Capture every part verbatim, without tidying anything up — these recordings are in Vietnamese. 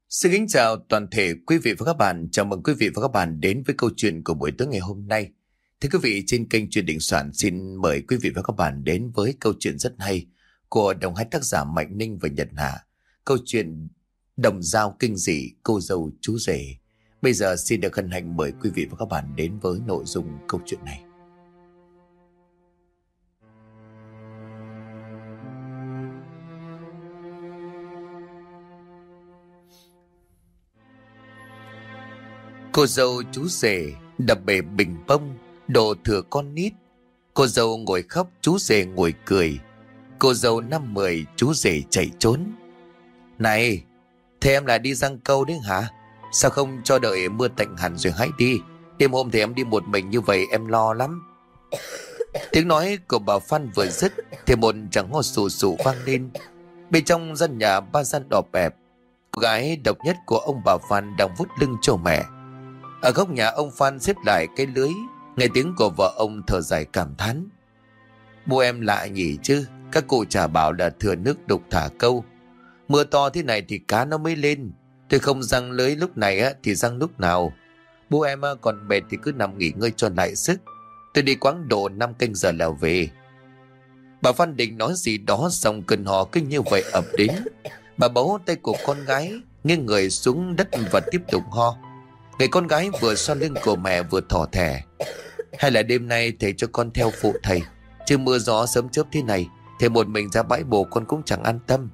Xin kính chào toàn thể quý vị và các bạn. Chào mừng quý vị và các bạn đến với câu chuyện của buổi tối ngày hôm nay. Thưa quý vị, trên kênh Chuyện Đình Soạn xin mời quý vị và các bạn đến với câu chuyện rất hay của đồng hai tác giả Mạnh Ninh và Nhật Hà. Câu chuyện Đồng Dao Kinh Dị Cô Dâu Chú Rể. Bây giờ xin được hân hạnh mời quý vị và các bạn đến với nội dung câu chuyện này. Cô dâu chú rể đập bể bình bông, đổ thừa con nít. Cô dâu ngồi khóc, chú rể ngồi cười. Cô dâu năm mười, chú rể chạy trốn. Này, thế em lại đi giăng câu đấy hả? Sao không cho đợi mưa tạnh hẳn rồi hãy đi? Đêm hôm thì em đi một mình như vậy em lo lắm. Tiếng nói của bà Phan vừa dứt thì một tràng ho sù sụ vang lên. Bên trong gian nhà ba gian đỏ bẹp, cô gái độc nhất của ông bà Phan đang vuốt lưng cho mẹ. Ở góc nhà ông Phan xếp lại cái lưới, nghe tiếng của vợ ông thở dài cảm thán. Bố em lạ nhỉ chứ, các cụ chả bảo là thừa nước đục thả câu. Mưa to thế này thì cá nó mới lên. Tôi không giăng lưới lúc này á thì giăng lúc nào. Bố em còn mệt thì cứ nằm nghỉ ngơi cho lại sức. Tôi đi quãng độ năm canh giờ là về. Bà Phan định nói gì đó, xong cơn ho cứ như vậy ập đến. Bà bấu tay của con gái, nghiêng người xuống đất và tiếp tục ho. Người con gái vừa xoa lưng của mẹ vừa thỏ thẻ. Hay là đêm nay thầy cho con theo phụ thầy, chứ mưa gió sớm chớp thế này, thầy một mình ra bãi bồ con cũng chẳng an tâm.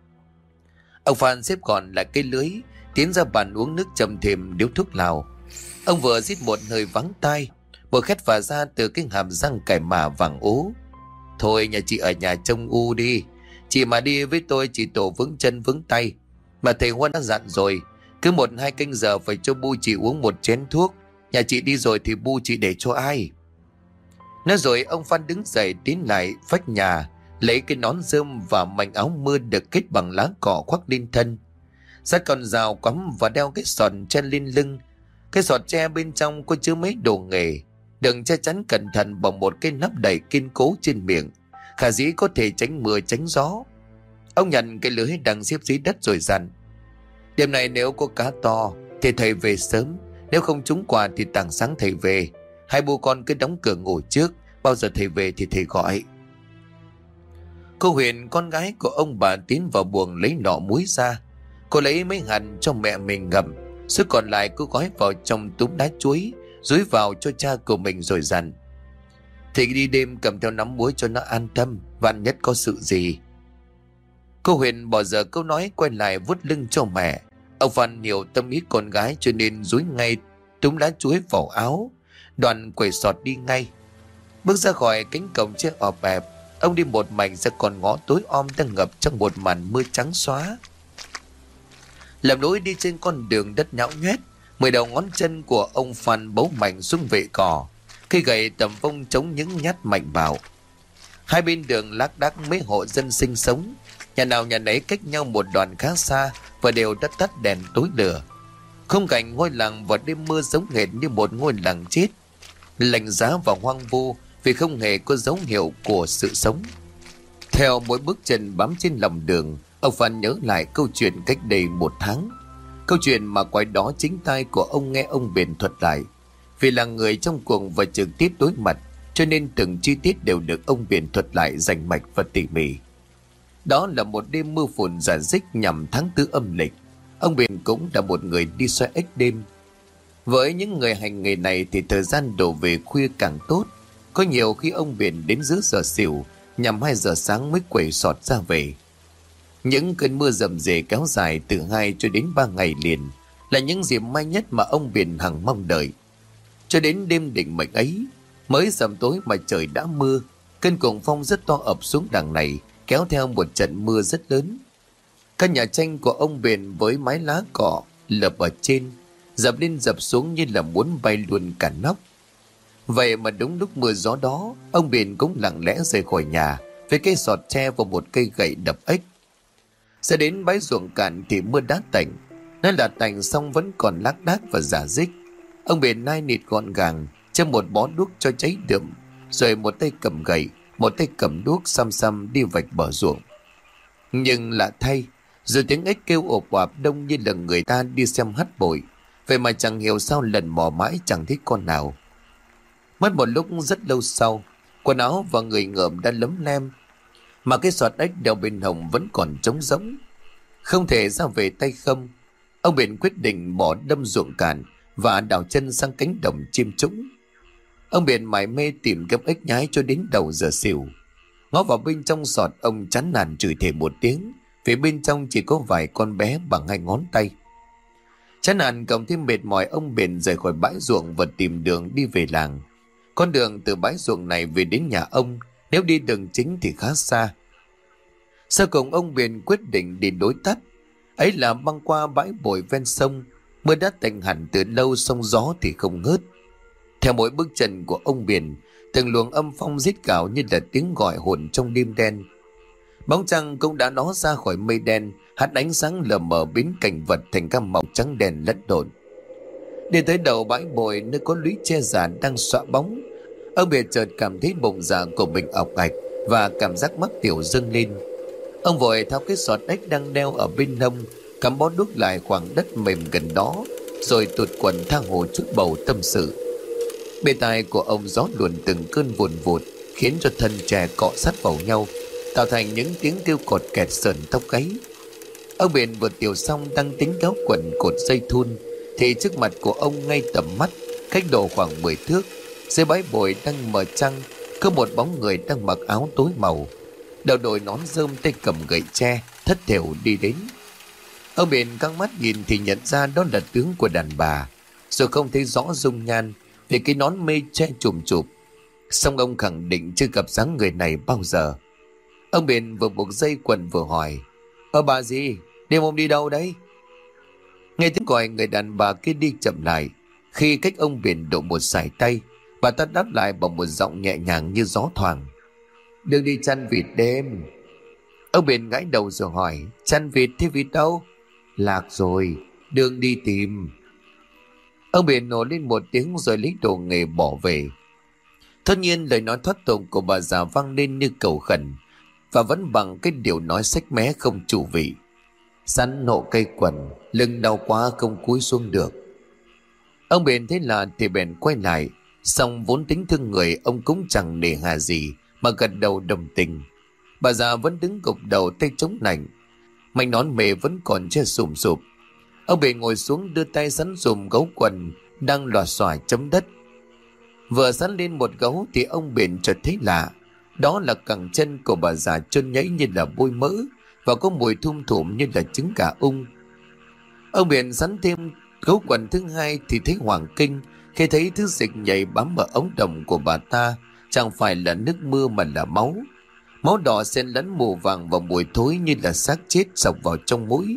Ông Phan xếp gọn lại cây lưới, tiến ra bàn uống nước châm thêm điếu thuốc lào. Ông vừa rít một hơi vắng tai, vừa khét phả ra từ cái hàm răng cải mả vàng ố. Thôi nhà chị ở nhà trông u đi, chị mà đi với tôi chỉ tổ vững chân vững tay. Mà thầy Huân đã dặn rồi, cứ một hai canh giờ phải cho bu chị uống một chén thuốc. Nhà chị đi rồi thì bu chị để cho ai? Nói rồi ông Phan đứng dậy tiến lại vách nhà, lấy cái nón rơm và mảnh áo mưa được kết bằng lá cỏ khoác lên thân, xách con dao quắm và đeo cái sọt che lên lưng. Cái sọt tre bên trong có chứa mấy đồ nghề, đừng che chắn cẩn thận bằng một cái nắp đậy kiên cố trên miệng, khả dĩ có thể tránh mưa tránh gió. Ông nhận cái lưới đang xếp dưới đất rồi dặn: đêm nay nếu có cá to thì thầy về sớm, nếu không trúng quà thì tảng sáng thầy về. Hai bố con cứ đóng cửa ngủ trước, bao giờ thầy về thì thầy gọi. Cô Huyền, con gái của ông bà, tiến vào buồng lấy nọ muối ra. Cô lấy mấy hạt cho mẹ mình ngậm, số còn lại cô gói vào trong túm đá chuối, dúi vào cho cha của mình rồi dặn: thầy đi đêm cầm theo nắm muối cho nó an tâm, vạn nhất có sự gì. Cô Huyền bỏ giờ câu nói, quay lại vuốt lưng cho mẹ. Ông Phan hiểu tâm ý con gái cho nên dúi ngay túm lá chuối vào áo, đoạn quẩy sọt đi ngay. Bước ra khỏi cánh cổng chiếc ọp ẹp, ông đi một mảnh ra con ngõ tối om đang ngập trong một màn mưa trắng xóa. Làm lối đi trên con đường đất nhão nhoét, mười đầu ngón chân của ông Phan bấu mạnh xuống vệ cỏ, cây gậy tầm vông chống những nhát mạnh vào. Hai bên đường lác đác mấy hộ dân sinh sống, nhà nào nhà nấy cách nhau một đoạn khá xa và đều đã tắt đèn tối lửa. Khung cảnh ngôi làng vào đêm mưa giống hệt như một ngôi làng chết, lạnh giá và hoang vu vì không hề có dấu hiệu của sự sống. Theo mỗi bước chân bám trên lòng đường, ông Phan nhớ lại câu chuyện cách đây một tháng. Câu chuyện mà quái đó chính tai của ông nghe ông Bền thuật lại. Vì là người trong cuộc và trực tiếp đối mặt, cho nên từng chi tiết đều được ông Bền thuật lại rành mạch và tỉ mỉ. Đó là một đêm mưa phùn rả rích nhằm tháng tư âm lịch. Ông Bền cũng là một người đi xoay ếch đêm. Với những người hành nghề này thì thời gian đổ về khuya càng tốt. Có nhiều khi ông Bền đến giữa giờ xỉu, nhằm hai giờ sáng mới quẩy sọt ra về. Những cơn mưa rầm rề kéo dài từ hai cho đến ba ngày liền là những dịp may nhất mà ông Bền hằng mong đợi. Cho đến đêm định mệnh ấy, mới rằm tối mà trời đã mưa. Cơn cuồng phong rất to ập xuống đằng này, kéo theo một trận mưa rất lớn. Căn nhà tranh của ông Bền với mái lá cỏ lợp ở trên, dập lên dập xuống như là muốn bay luôn cả nóc. Vậy mà đúng lúc mưa gió đó, ông Bền cũng lặng lẽ rời khỏi nhà với cây sọt tre và một cây gậy đập ếch. Sẽ đến bãi ruộng cạn thì mưa đã tạnh. Nó là tạnh xong vẫn còn lác đác và rả rích. Ông Bền nai nịt gọn gàng, châm một bó đuốc cho cháy đượm, rồi một tay cầm gậy, một tay cầm đuốc xăm xăm đi vạch bờ ruộng. Nhưng lạ thay, Rồi tiếng ếch kêu ộp oạp đông như là người ta đi xem hát bội. Vậy mà chẳng hiểu sao lần mò mãi chẳng thấy con nào. Mất một lúc rất lâu sau, quần áo và người ngợm đã lấm lem, mà cái sọt ếch đeo bên hông vẫn còn trống rỗng. Không thể ra về tay không, ông Biển quyết định bỏ đâm ruộng cạn và đào chân sang cánh đồng chim trũng. Ông Biển mải mê tìm kiếm ếch nhái cho đến đầu giờ xỉu. Ngó vào bên trong sọt, ông chán nản chửi thề một tiếng, vì bên trong chỉ có vài con bé bằng hai ngón tay. Chán nản cộng thêm mệt mỏi, ông Biển rời khỏi bãi ruộng và tìm đường đi về làng. Con đường từ bãi ruộng này về đến nhà ông, nếu đi đường chính thì khá xa. Sau cùng ông Biển quyết định đi đối tắt, ấy là băng qua bãi bồi ven sông. Mưa đã tạnh hẳn từ lâu, sông gió thì không ngớt. Theo mỗi bước chân của ông Biển, từng luồng âm phong rít gào như là tiếng gọi hồn trong đêm đen. Bóng trăng cũng đã ló ra khỏi mây đen, hắt ánh sáng lờ mờ biến cảnh vật thành các màu trắng đen lẫn lộn. Đi tới đầu bãi bồi, nơi có lũy tre già đang xõa bóng, ông Biển chợt cảm thấy bụng dạ của mình ọc ạch và cảm giác mắc tiểu dâng lên. Ông vội tháo cái sọt ếch đang đeo ở bên hông, cắm bó đuốc lại khoảng đất mềm gần đó, rồi tụt quần tha hồ chút bầu tâm sự. Bên tai của ông gió luồn từng cơn vùn vụt, khiến cho thân tre cọ sát vào nhau, tạo thành những tiếng kêu cột kẹt sờn tóc gáy. Ông Biển vừa tiểu xong đang tính kéo quần cột dây thun, thì trước mặt của ông ngay tầm mắt, cách độ khoảng mười thước, dưới bãi bồi đang mờ trăng, có một bóng người đang mặc áo tối màu, đầu đội nón rơm, tay cầm gậy tre, thất thểu đi đến. Ông Biển căng mắt nhìn thì nhận ra đó là tướng của đàn bà, rồi không thấy rõ dung nhan vì cái nón mây che chùm chụp. Song ông khẳng định chưa gặp dáng người này bao giờ. Ông Biển vừa buộc dây quần vừa hỏi: "Ơ bà gì, đêm hôm đi đâu đấy?" Nghe tiếng gọi, người đàn bà kia đi chậm lại. Khi cách ông Biển độ một sải tay, bà ta đáp lại bằng một giọng nhẹ nhàng như gió thoảng: "Đừng đi chăn vịt đêm." Ông Biển gãi đầu rồi hỏi: "Chăn vịt thế vịt đâu?" "Lạc rồi, đừng đi tìm." Ông Biển nổ lên một tiếng rồi lấy đồ nghề bỏ về. Tất nhiên lời nói thoát tục của bà già vang lên như cầu khẩn, và vẫn bằng cái điều nói xách mé không chủ vị: "Sắn nộ cây quần, lưng đau quá không cúi xuống được." Ông Biển thấy là thì bèn quay lại, song vốn tính thương người, ông cũng chẳng nề hà gì mà gật đầu đồng tình. Bà già vẫn đứng gục đầu, tay chống nạnh, mảnh nón mề vẫn còn che sùm sụp. Ông Biển ngồi xuống, đưa tay sắn dùm gấu quần đang lòa xòa chấm đất. Vừa sắn lên một gấu thì ông Biển chợt thấy lạ, đó là cẳng chân của bà già trơn nhẵy như là bôi mỡ, và có mùi thum thủm như là trứng gà ung. Ông Biển sắn thêm gấu quần thứ hai thì thấy hoảng kinh khi thấy thứ dịch nhảy bám vào ống đồng của bà ta chẳng phải là nước mưa mà là máu. Máu đỏ xen lẫn màu vàng và mùi thối như là xác chết xộc vào trong mũi.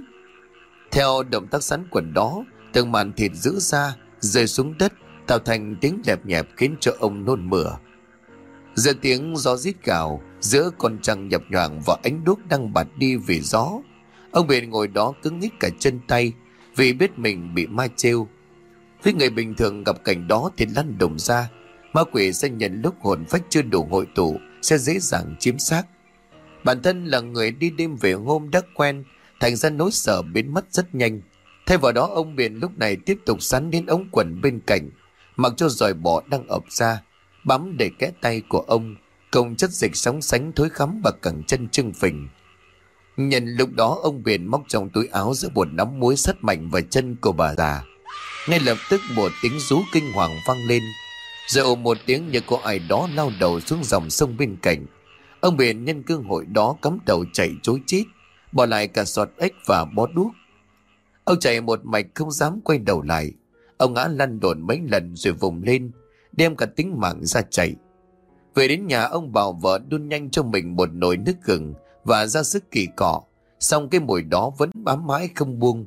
Theo động tác sắn quần đó, từng màn thịt rũ ra rơi xuống đất, tạo thành tiếng lẹp nhẹp khiến cho ông nôn mửa. Giữa tiếng gió rít gào, giữa con trăng nhập nhoạng và ánh đuốc đang bạt đi vì gió, ông Biển ngồi đó cứng nhích cả chân tay vì biết mình bị ma trêu. Với người bình thường gặp cảnh đó thì lăn đùng ra, ma quỷ sẽ nhận lúc hồn phách chưa đủ hội tụ sẽ dễ dàng chiếm xác. Bản thân là người đi đêm về hôm đã quen, thành ra nỗi sợ biến mất rất nhanh. Thay vào đó, ông Biển lúc này tiếp tục sắn đến ống quần bên cạnh, mặc cho giòi bọ đang ập ra bám đầy kẽ tay của ông, cùng chất dịch sóng sánh thối khắm và cẳng chân trưng phình. Nhân lúc đó, ông Biển móc trong túi áo giữa một nắm muối sắt mạnh vào chân của bà già. Ngay lập tức một tiếng rú kinh hoàng vang lên, rồi ồ một tiếng như có ai đó lao đầu xuống dòng sông bên cạnh. Ông Biển nhân cơ hội đó cắm đầu chạy trối chết, bỏ lại cả sọt ếch và bó đuốc. Ông chạy một mạch không dám quay đầu lại. Ông ngã lăn đồn mấy lần rồi vùng lên, đem cả tính mạng ra chạy. Về đến nhà, ông bảo vợ đun nhanh cho mình một nồi nước gừng và ra sức kỳ cọ, song cái mùi đó vẫn bám mãi không buông.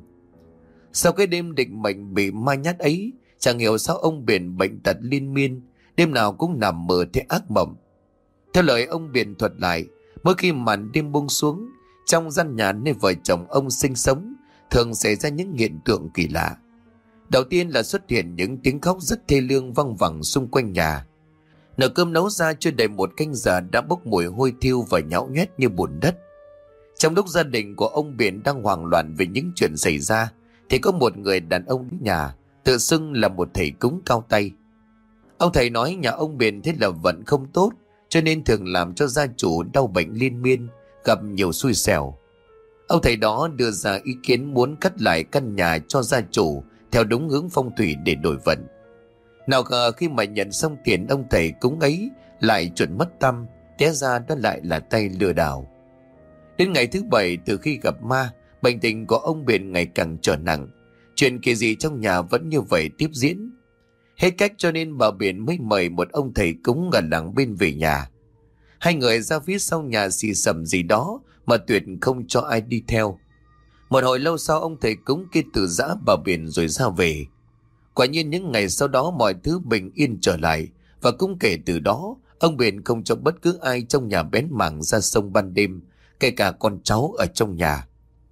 Sau cái đêm định mệnh bị ma nhát ấy, chẳng hiểu sao ông Biển bệnh tật liên miên, đêm nào cũng nằm mơ thấy ác mộng. Theo lời ông Biển thuật lại, mỗi khi màn đêm buông xuống, trong gian nhà nơi vợ chồng ông sinh sống thường xảy ra những hiện tượng kỳ lạ. Đầu tiên là xuất hiện những tiếng khóc rất thê lương văng vẳng xung quanh nhà. Nồi cơm nấu ra chưa đầy một canh giờ đã bốc mùi hôi thiêu và nhão nhét như bùn đất. Trong lúc gia đình của ông Biển đang hoảng loạn về những chuyện xảy ra, thì có một người đàn ông đến nhà, tự xưng là một thầy cúng cao tay. Ông thầy nói nhà ông Biển thế là vận không tốt, cho nên thường làm cho gia chủ đau bệnh liên miên, gặp nhiều xui xẻo. Ông thầy đó đưa ra ý kiến muốn cắt lại căn nhà cho gia chủ theo đúng hướng phong thủy để đổi vận. Nào ngờ khi mà nhận xong tiền ông thầy cúng ấy lại chuẩn mất tăm, té ra đó lại là tay lừa đảo. Đến ngày thứ bảy từ khi gặp ma, bệnh tình của ông Biển ngày càng trở nặng. Chuyện kỳ dị trong nhà vẫn như vậy tiếp diễn. Hết cách cho nên bà Biển mới mời một ông thầy cúng ở làng bên về nhà. Hai người ra phía sau nhà xì xầm gì đó mà tuyệt không cho ai đi theo. Một hồi lâu sau ông thầy cúng kia từ giã bà Biển rồi ra về. Quả nhiên những ngày sau đó mọi thứ bình yên trở lại, và cũng kể từ đó ông Biển không cho bất cứ ai trong nhà bén mảng ra sông ban đêm, kể cả con cháu ở trong nhà.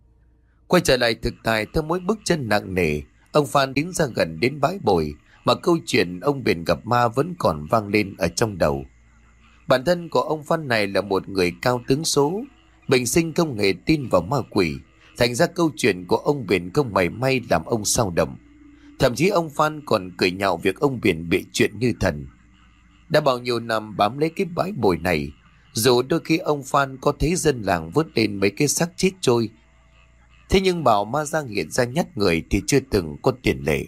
Quay trở lại thực tại, theo mỗi bước chân nặng nề, ông Phan tiến ra gần đến bãi bồi mà câu chuyện ông Biển gặp ma vẫn còn vang lên ở trong đầu. Bản thân của ông Phan này là một người cao tướng số, bình sinh không hề tin vào ma quỷ, thành ra câu chuyện của ông Biển không mảy may làm ông xao động. Thậm chí ông Phan còn cười nhạo việc ông Biển bị chuyện như thần. Đã bao nhiêu năm bám lấy cái bãi bồi này, dù đôi khi ông Phan có thấy dân làng vớt lên mấy cái xác chết trôi, thế nhưng bảo ma giang hiện ra nhát người thì chưa từng có tiền lệ.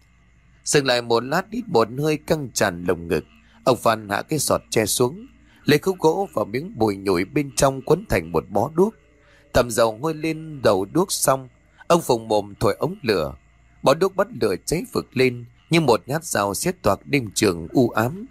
Dừng lại một lát, hít một hơi căng tràn lồng ngực, ông Phan hạ cái sọt tre xuống, lấy khúc gỗ và miếng bùi nhủi bên trong quấn thành một bó đuốc. Tầm dầu ngôi lên đầu đuốc xong, ông phùng mồm thổi ống lửa. Bó đuốc bắt lửa cháy phực lên như một nhát dao xiết toạc đêm trường u ám.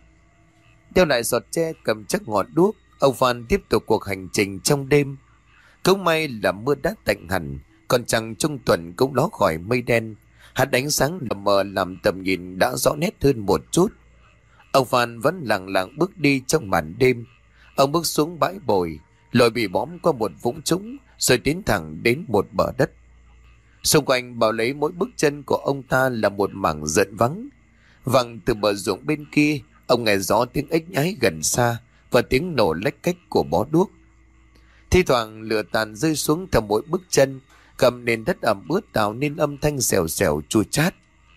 Đeo lại sọt tre cầm chắc ngọn đuốc, ông Phan tiếp tục cuộc hành trình trong đêm. Cũng may là mưa đã tạnh hẳn, còn trăng trung tuần cũng ló khỏi mây đen, hạt ánh sáng lờ mờ làm tầm nhìn đã rõ nét hơn một chút. Ông Phan vẫn lặng lặng bước đi trong màn đêm. Ông bước xuống bãi bồi, lội bị bõm qua một vũng trũng, rồi tiến thẳng đến một bờ đất. Xung quanh bao lấy mỗi bước chân của ông ta là một mảng rợn vắng. Vẳng từ bờ ruộng bên kia, ông nghe rõ tiếng ếch nhái gần xa và tiếng nổ lách cách của bó đuốc. Thi thoảng lửa tàn rơi xuống theo mỗi bước chân, cầm nền đất ẩm ướt tạo nên âm thanh xèo xèo chua chát.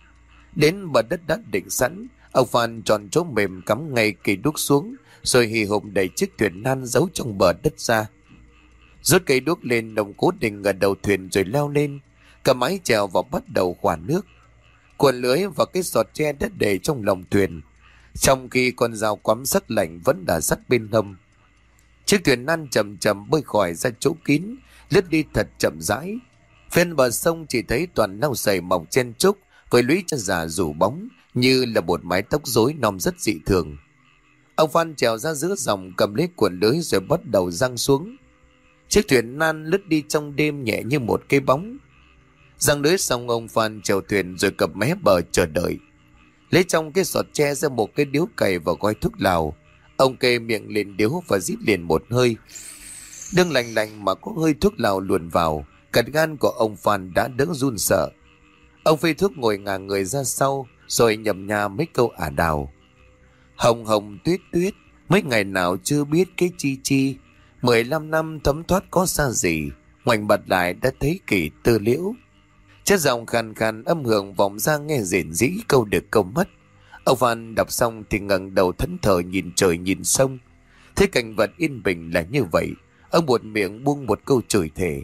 Đến bờ đất đã định sẵn, ông Phan chọn chỗ mềm cắm ngay cây đuốc xuống, rồi hì hục đẩy chiếc thuyền nan giấu trong bờ đất ra. Rút cây đuốc lên đồng cố định ở đầu thuyền rồi leo lên, cầm mái chèo và bắt đầu khoả nước. Cuộn lưới và cái sọt tre đất để trong lòng thuyền, trong khi con dao quắm sắc lạnh vẫn đã sắt bên hông. Chiếc thuyền nan chậm chậm bơi khỏi ra chỗ kín, lướt đi thật chậm rãi. Bên bờ sông chỉ thấy toàn lau sầy mọc chen trúc với lũy chân già rủ bóng như là một mái tóc rối non rất dị thường. Ông Phan trèo ra giữa dòng, cầm lấy cuộn lưới rồi bắt đầu giăng xuống. Chiếc thuyền nan lướt đi trong đêm nhẹ như một cái bóng. Giăng lưới xong, ông Phan chèo thuyền rồi cập mé bờ chờ đợi. Lấy trong cái sọt tre ra một cái điếu cày và gói thuốc lào. Ông kê miệng lên điếu và rít liền một hơi. Đương lành lành mà có hơi thuốc lào luồn vào, cật gan của ông Phan đã đỡ run sợ. Ông phê thuốc ngồi ngả người ra sau, rồi nhầm nha mấy câu ả đào. Hồng hồng tuyết tuyết, mấy ngày nào chưa biết cái chi chi. Mười lăm năm thấm thoát có xa gì, ngoảnh bật lại đã thấy kỳ tư liễu. Chất giọng khàn khàn âm hưởng vọng ra nghe rền rĩ câu được câu mất. Ông Phan đọc xong thì ngẩng đầu thẫn thờ nhìn trời nhìn sông. Thế cảnh vật yên bình là như vậy, ông buột miệng buông một câu chửi thề.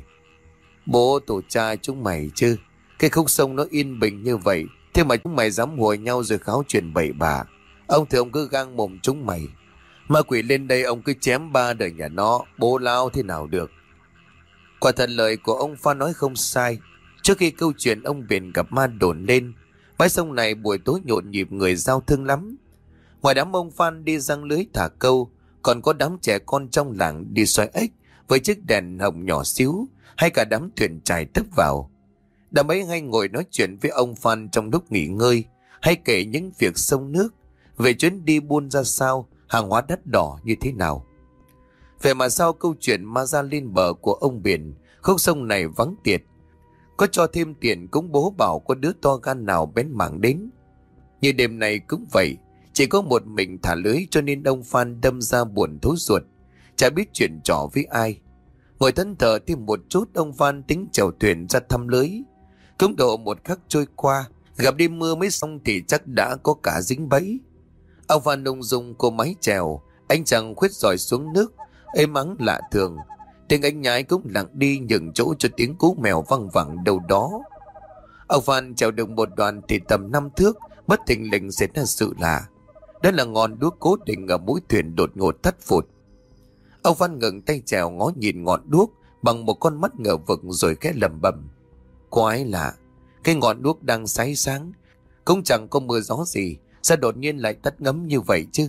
Bố tổ cha chúng mày chứ, cái khúc sông nó yên bình như vậy, thế mà chúng mày dám hùa nhau rồi kháo chuyện bậy bạ. Ông thì ông cứ gang mồm chúng mày. Ma quỷ lên đây ông cứ chém ba đời nhà nó, bố lao thế nào được. Quả thật lời của ông Phan nói không sai. Trước khi câu chuyện ông Biển gặp ma đồn lên, bãi sông này buổi tối nhộn nhịp người giao thương lắm. Ngoài đám ông Phan đi giăng lưới thả câu, còn có đám trẻ con trong làng đi xoay ếch với chiếc đèn hồng nhỏ xíu, hay cả đám thuyền chài tấp vào. Đám ấy hay ngồi nói chuyện với ông Phan trong lúc nghỉ ngơi, hay kể những việc sông nước, về chuyến đi buôn ra sao, hàng hóa đắt đỏ như thế nào. Vậy mà sau câu chuyện ma ra lên bờ của ông Biển, khúc sông này vắng tiệt. Có cho thêm tiền cũng bố bảo có đứa to gan nào bén mảng đến. Như đêm này cũng vậy, chỉ có một mình thả lưới cho nên ông Phan đâm ra buồn thối ruột, chả biết chuyện trò với ai. Ngồi thẫn thờ thêm một chút, ông Phan tính chèo thuyền ra thăm lưới. Cũng độ một khắc trôi qua, gặp đêm mưa mới xong thì chắc đã có cả dính bẫy. Ông Phan ung dung cô máy chèo, anh chàng khuyết giỏi xuống nước, êm ắng lạ thường. Tiếng anh nhái cũng lặng đi, nhường chỗ cho tiếng cú mèo văng vẳng đâu đó. Ông Phan chèo được một đoạn thì tầm năm thước, bất thình lình xảy ra sự lạ. Đó là ngọn đuốc cố định ở mũi thuyền đột ngột tắt phụt. Ông Phan ngừng tay chèo ngó nhìn ngọn đuốc bằng một con mắt ngờ vực rồi khẽ lẩm bẩm: quái lạ, cái ngọn đuốc đang cháy sáng, cũng chẳng có mưa gió gì, sao đột nhiên lại tắt ngấm như vậy chứ?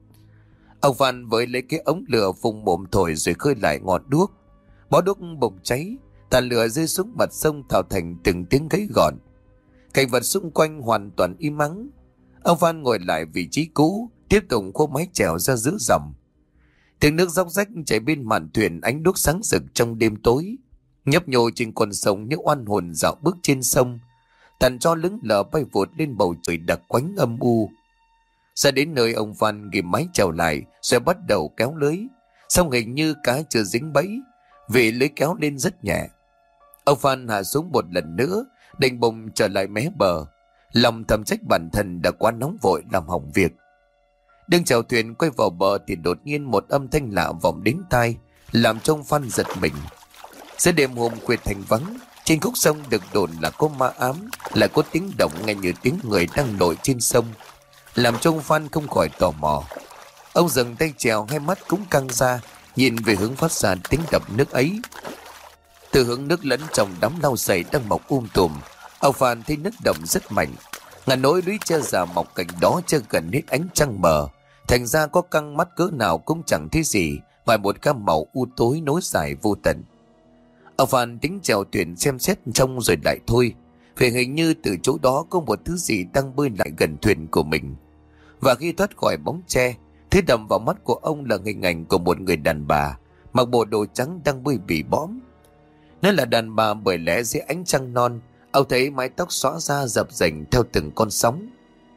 Ông Phan với lấy cái ống lửa phùng mồm thổi rồi khơi lại ngọn đuốc. Bó đuốc bùng cháy, tàn lửa rơi xuống mặt sông tạo thành từng tiếng gáy gọn. Cảnh vật xung quanh hoàn toàn im ắng. Ông Phan ngồi lại vị trí cũ, tiếp tục khô mái chèo ra giữa dòng. Tiếng nước róc rách chảy bên mạn thuyền, ánh đuốc sáng rực trong đêm tối, nhấp nhô trên con sông như oan hồn dạo bước trên sông. Tàn tro lững lờ bay vụt lên bầu trời đặc quánh âm u. Ra đến nơi, ông Phan ghim mái chèo lại rồi bắt đầu kéo lưới. Xong hình như cá chưa dính bẫy, vì lưới kéo lên rất nhẹ. Ông Phan hạ xuống một lần nữa, định bụng trở lại mé bờ, lòng thầm trách bản thân đã quá nóng vội làm hỏng việc. Đương chèo thuyền quay vào bờ thì đột nhiên một âm thanh lạ vọng đến tai, làm cho ông Phan giật mình. Giữa đêm hôm khuya thành vắng, trên khúc sông được đồn là có ma ám, lại có tiếng động nghe như tiếng người đang nổi trên sông, làm cho ông Phan không khỏi tò mò. Ông dừng tay chèo, hai mắt cũng căng ra, nhìn về hướng phát ra tiếng đập nước ấy. Từ hướng nước lẫn trong đám lau sậy đang mọc um tùm, ông Phan thấy nước đậm rất mạnh. Ngàn nỗi lũy tre già mọc cạnh đó chưa gần hết ánh trăng mờ, thành ra có căng mắt cỡ nào cũng chẳng thấy gì ngoài một gam màu u tối nối dài vô tận. Ông Phan tính chèo thuyền xem xét trông rồi lại thôi, vì hình như từ chỗ đó có một thứ gì đang bơi lại gần thuyền của mình. Và khi thoát khỏi bóng tre, thứ đầm vào mắt của ông là hình ảnh của một người đàn bà mặc bộ đồ trắng đang bơi bỉ bõm. Nó là đàn bà bởi lẽ dưới ánh trăng non, ông thấy mái tóc xõa ra dập dềnh theo từng con sóng.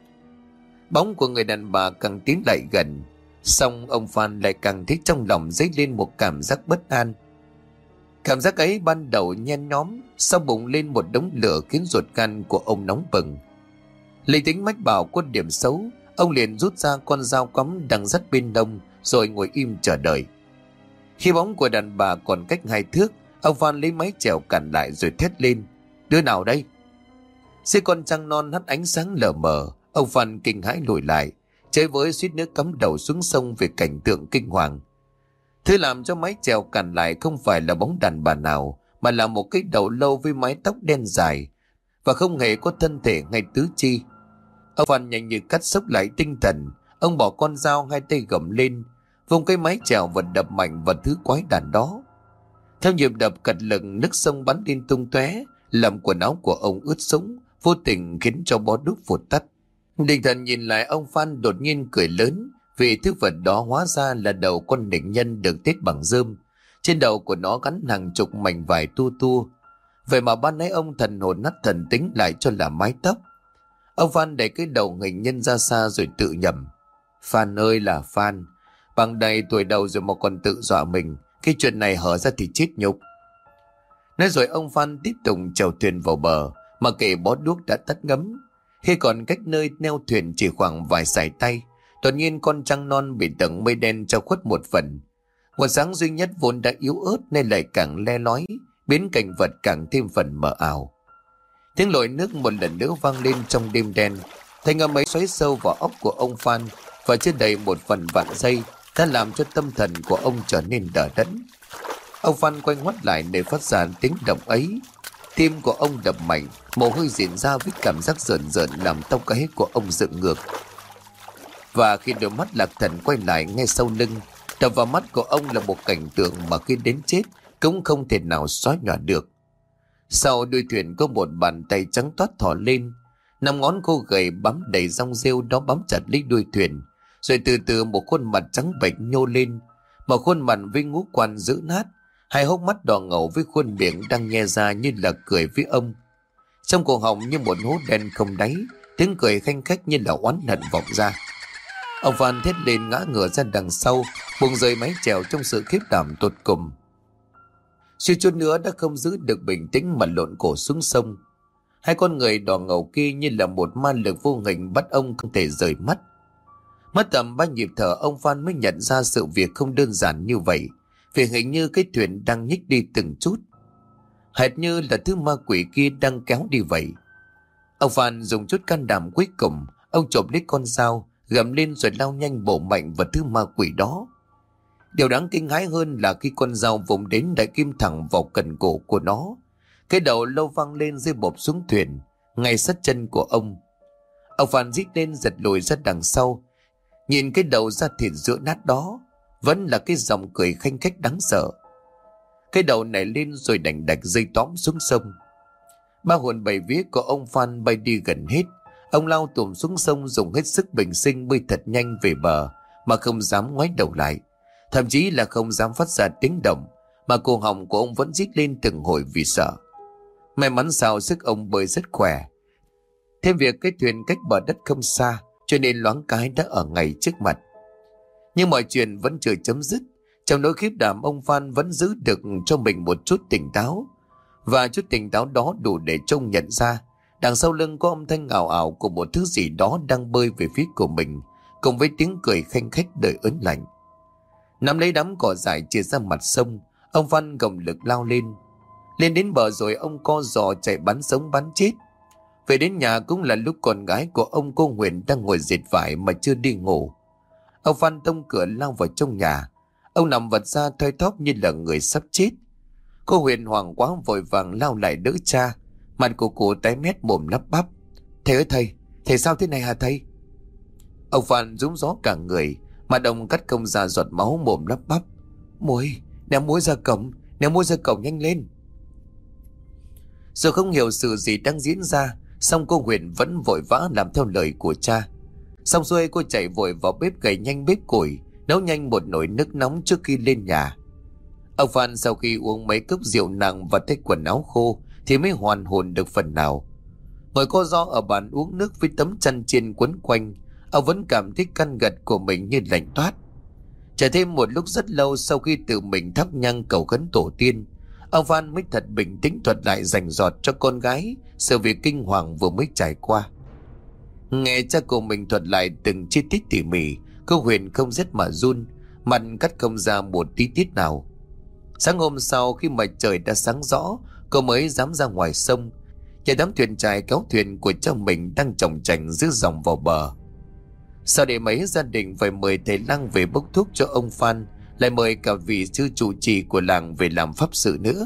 Bóng của người đàn bà càng tiến lại gần, song ông Phan lại càng thấy trong lòng dấy lên một cảm giác bất an. Cảm giác ấy ban đầu nhen nhóm, sau bùng lên một đống lửa khiến ruột gan của ông nóng bừng. Lấy tính mách bảo có điểm xấu, ông liền rút ra con dao cắm đang dắt bên hông rồi ngồi im chờ đợi. Khi bóng của đàn bà còn cách hai thước, ông Phan lấy máy chèo cản lại rồi thét lên: đứa nào đây? Dưới con trăng non hắt ánh sáng lờ mờ, ông Phan kinh hãi lùi lại, chơi với suýt nước cắm đầu xuống sông về cảnh tượng kinh hoàng. Thứ làm cho mái chèo cản lại không phải là bóng đàn bà nào, mà là một cái đầu lâu với mái tóc đen dài và không hề có thân thể hay tứ chi. Ông Phan nhanh như cắt xốc lại tinh thần, ông bỏ con dao, hai tay gầm lên, vùng cái mái chèo và đập mạnh vào thứ quái đản đó. Theo nhịp đập cật lực, nước sông bắn lên tung tóe, làm quần áo của ông ướt sũng, vô tình khiến cho bó đuốc vụt tắt. Định thần nhìn lại, ông Phan đột nhiên cười lớn, vì thứ vật đó hóa ra là đầu con nịnh nhân được tết bằng rơm. Trên đầu của nó gắn hàng chục mảnh vải tua tua. Vậy mà ban nãy ông thần hồn nát thần tính lại cho là mái tóc. Ông Phan đẩy cái đầu hình nhân ra xa rồi tự nhẩm: Phan ơi là Phan, bằng đầy tuổi đầu rồi mà còn tự dọa mình, cái chuyện này hở ra thì chết nhục. Nói rồi ông Phan tiếp tục chèo thuyền vào bờ, mà kể bó đuốc đã tắt ngấm. Khi còn cách nơi neo thuyền chỉ khoảng vài sải tay, đột nhiên con trăng non bị tầng mây đen che khuất một phần. Nguồn sáng duy nhất vốn đã yếu ớt nên lại càng le lói, biến cảnh vật càng thêm phần mờ ảo. Tiếng lội nước một lần nữa vang lên trong đêm đen. Thanh âm ấy xoáy sâu vào óc của ông Phan và chưa đầy một phần vạn giây đã làm cho tâm thần của ông trở nên đờ đẫn. Ông Phan quay ngoắt lại để phát ra tiếng động ấy. Tim của ông đập mạnh, mồ hôi diễn ra với cảm giác rợn rợn làm tóc gáy của ông dựng ngược. Và khi đôi mắt lạc thần quay lại ngay sau lưng, đập vào mắt của ông là một cảnh tượng mà khi đến chết cũng không thể nào xóa nhòa được. Sau đuôi thuyền có một bàn tay trắng toát thò lên, năm ngón khô gầy bám đầy rong rêu đó bám chặt lấy đuôi thuyền, rồi từ từ một khuôn mặt trắng bệch nhô lên, một khuôn mặt với ngũ quan dữ nát, hai hốc mắt đỏ ngầu với khuôn miệng đang nhe ra như là cười với ông. Trong cổ họng như một hố đen không đáy, tiếng cười khanh khách như là oán hận vọng ra. Ông Phan thét lên ngã ngửa ra đằng sau, buông rơi mái chèo trong sự khiếp đảm tột cùng. suýt chút nữa đã không giữ được bình tĩnh mà lộn cổ xuống sông. Hai con người đỏ ngầu kia như là một ma lực vô hình bắt ông không thể rời mắt. Mất tầm ba nhịp thở, ông Phan mới nhận ra sự việc không đơn giản như vậy, vì hình như cái thuyền đang nhích đi từng chút, hệt như là thứ ma quỷ kia đang kéo đi vậy. Ông Phan dùng chút can đảm cuối cùng, ông chộp lấy con dao, gầm lên rồi lao nhanh bổ mạnh vào thứ ma quỷ đó. Điều đáng kinh hãi hơn là khi con dao vùng đến đã kim thẳng vào cần cổ của nó. Cái đầu lâu văng lên rơi bộp xuống thuyền, ngay sát chân của ông. Ông Phan rít lên giật lùi ra đằng sau, nhìn cái đầu da thịt giữa nát đó, vẫn là cái giọng cười khanh khách đáng sợ. Cái đầu nảy lên rồi đành đạch rơi tõm xuống sông. Ba hồn bảy vía của ông Phan bay đi gần hết. Ông lao tùm xuống sông, dùng hết sức bình sinh bơi thật nhanh về bờ, mà không dám ngoái đầu lại, thậm chí là không dám phát ra tiếng động, mà cổ họng của ông vẫn rít lên từng hồi vì sợ. May mắn sao sức ông bơi rất khỏe, thêm việc cái thuyền cách bờ đất không xa, cho nên loáng cái đã ở ngay trước mặt. Nhưng mọi chuyện vẫn chưa chấm dứt. Trong nỗi khiếp đảm, ông Phan vẫn giữ được cho mình một chút tỉnh táo, và chút tỉnh táo đó đủ để trông nhận ra đằng sau lưng có âm thanh ảo ảo của một thứ gì đó đang bơi về phía của mình, cùng với tiếng cười khanh khách đời ớn lạnh. Nắm lấy đám cỏ dại chia ra mặt sông, ông Phan gồng lực lao lên. Lên đến bờ rồi ông co giò chạy bắn sống bắn chết. Về đến nhà cũng là lúc con gái của ông, cô Huyền, đang ngồi dệt vải mà chưa đi ngủ. Ông Phan tông cửa lao vào trong nhà. Ông nằm vật ra thoi thóp như là người sắp chết. Cô Huyền hoảng quá vội vàng lao lại đỡ cha. Mặt của cô tái mét, mồm lắp bắp: "Thầy ơi thầy, thầy sao thế này hả thầy?" Ông Phan rúm gió cả người, mặt ông cắt công ra giọt máu, mồm lắp bắp: "Muối, ném muối ra cổng, ném muối ra cổng nhanh lên." Rồi không hiểu sự gì đang diễn ra, song cô Huyền vẫn vội vã làm theo lời của cha. Xong xuôi cô chạy vội vào bếp gầy nhanh bếp củi, nấu nhanh một nồi nước nóng trước khi lên nhà. Ông Phan sau khi uống mấy cốc rượu nặng và thay quần áo khô thì mới hoàn hồn được phần nào. Ngồi co ro ở bàn uống nước với tấm chăn chiên quấn quanh, ông vẫn cảm thấy căn gật của mình như lạnh toát. Chờ thêm một lúc rất lâu, sau khi tự mình thắp nhang cầu khấn tổ tiên, ông Phan mới thật bình tĩnh thuật lại rành rọt cho con gái sự việc kinh hoàng vừa mới trải qua. Nghe cha của mình thuật lại từng chi tiết tỉ mỉ, cô Huyền không rét mà run, mặt cắt không ra một tí tiết nào. Sáng hôm sau, khi mà trời đã sáng rõ, cô mới dám ra ngoài sông, nhìn đám thuyền trài kéo thuyền của cha mình đang chồng chành giữ dòng vào bờ. Sau để mấy gia đình phải mời thầy lang về bốc thuốc cho ông Phan, lại mời cả vị sư trụ trì của làng về làm pháp sự nữa.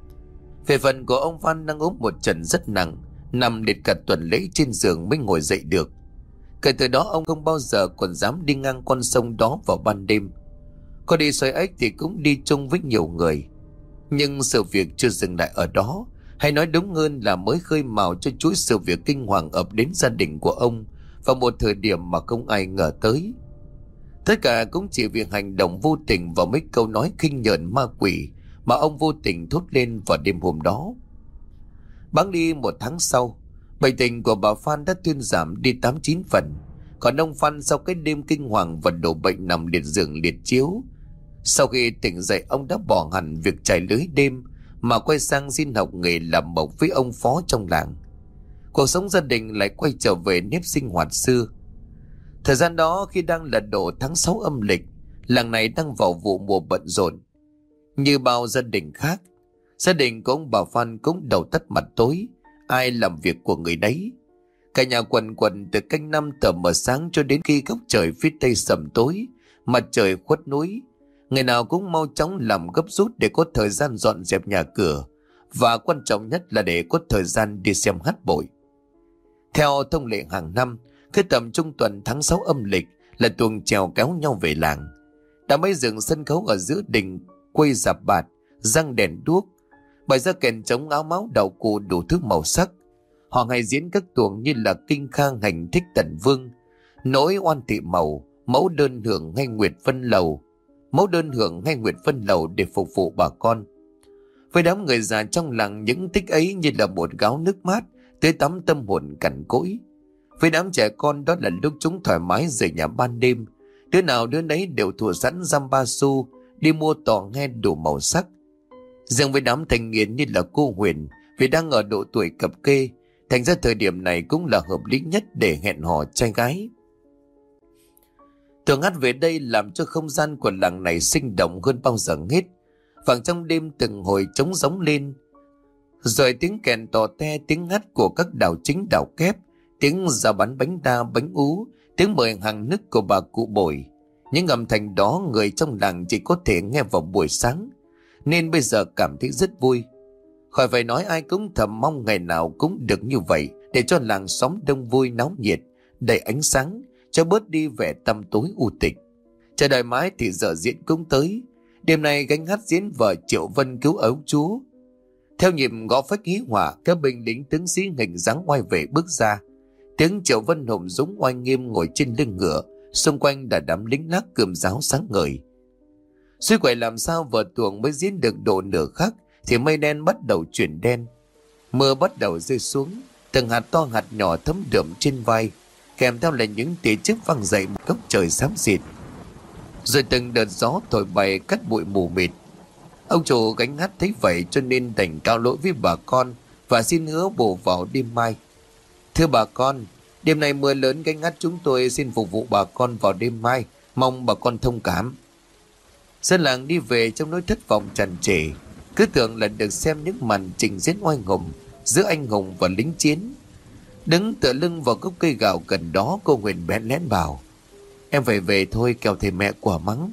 Về phần của ông Phan đang ốm một trận rất nặng, nằm liệt cả tuần lễ trên giường mới ngồi dậy được. Kể từ đó ông không bao giờ còn dám đi ngang con sông đó vào ban đêm. Có đi xoay ếch thì cũng đi chung với nhiều người. Nhưng sự việc chưa dừng lại ở đó, hay nói đúng hơn là mới khơi mào cho chuỗi sự việc kinh hoàng ập đến gia đình của ông vào một thời điểm mà không ai ngờ tới. Tất cả cũng chỉ vì hành động vô tình và mấy câu nói khinh nhờn ma quỷ mà ông vô tình thốt lên vào đêm hôm đó. Bẵng đi một tháng sau, bệnh tình của bà Phan đã thuyên giảm đi tám chín phần. Còn ông Phan sau cái đêm kinh hoàng và đổ bệnh nằm liệt giường liệt chiếu. Sau khi tỉnh dậy, ông đã bỏ hẳn việc trải lưới đêm mà quay sang xin học nghề làm mộc với ông phó trong làng. Cuộc sống gia đình lại quay trở về nếp sinh hoạt xưa. Thời gian đó, khi đang là độ tháng sáu âm lịch, làng này đang vào vụ mùa bận rộn. Như bao gia đình khác, gia đình của ông bà Phan cũng đầu tắt mặt tối, ai làm việc của người đấy. Cả nhà quần quần từ canh năm tờ mờ sáng cho đến khi góc trời phía tây sầm tối, mặt trời khuất núi. Người nào cũng mau chóng làm gấp rút để có thời gian dọn dẹp nhà cửa, và quan trọng nhất là để có thời gian đi xem hát bội. Theo thông lệ hàng năm, cứ tầm trung tuần tháng sáu âm lịch là tuồng chèo kéo nhau về làng. Đã mấy dựng sân khấu ở giữa đình, quây rạp bạt, răng đèn đuốc, bày ra kèn trống áo máu đạo cụ đủ thứ màu sắc. Họ hay diễn các tuồng như là kinh khang hành thích tần vương, nỗi oan thị màu, mẫu đơn hưởng hay nguyệt vân lầu, mẫu đơn hưởng hay nguyệt vân lầu để phục vụ bà con. Với đám người già trong làng, những tích ấy như là một gáo nước mát tưới tắm tâm hồn cằn cỗi. Với đám trẻ con, đó là lúc chúng thoải mái rời nhà ban đêm, đứa nào đứa nấy đều thua sẵn dăm ba xu đi mua tò nghe đủ màu sắc. Riêng với đám thanh niên như là cô Huyền, vì đang ở độ tuổi cập kê, thành ra thời điểm này cũng là hợp lý nhất để hẹn hò trai gái. Thường hát về đây làm cho không gian của làng này sinh động hơn bao giờ hết. Vàng trong đêm từng hồi trống giống lên, rồi tiếng kèn tò te, tiếng hát của các đào chính đào kép, tiếng rao bán bánh đa bánh ú, tiếng mời hàng nức của bà cụ Bội. Những âm thanh đó người trong làng chỉ có thể nghe vào buổi sáng, nên bây giờ cảm thấy rất vui. Khỏi phải nói, ai cũng thầm mong ngày nào cũng được như vậy, để cho làng xóm đông vui náo nhiệt, đầy ánh sáng, cho bớt đi vẻ tăm tối u tịch. Chờ đợi mãi thì giờ diễn cũng tới. Đêm nay gánh hát diễn vở Triệu Vân cứu ấu chúa. Theo nhịp gõ phách hí hỏa, các binh lính tướng sĩ hình dáng oai vệ bước ra. Tiếng Triệu Vân hùng dũng oai nghiêm ngồi trên lưng ngựa, xung quanh là đám lính lác cườm giáo sáng ngời. Suy quậy làm sao vở tuồng mới diễn được độ nửa khắc thì mây đen bắt đầu chuyển đen. Mưa bắt đầu rơi xuống, từng hạt to hạt nhỏ thấm đượm trên vai, kèm theo là những tia chớp vang dậy một góc trời xám xịt. Rồi từng đợt gió thổi bay cắt bụi mù mịt. Ông chủ gánh hát thấy vậy cho nên đành cao lỗi với bà con và xin hứa bổ vào đêm mai. Thưa bà con, đêm nay mưa lớn, gánh hát chúng tôi xin phục vụ bà con vào đêm mai, mong bà con thông cảm. Dân làng đi về trong nỗi thất vọng tràn trề, cứ tưởng là được xem những màn trình diễn oai hùng giữa anh hùng và lính chiến. Đứng tựa lưng vào gốc cây gạo gần đó, cô Huyền bẽn lẽn bảo: Em phải về thôi, kẻo thầy mẹ quả mắng.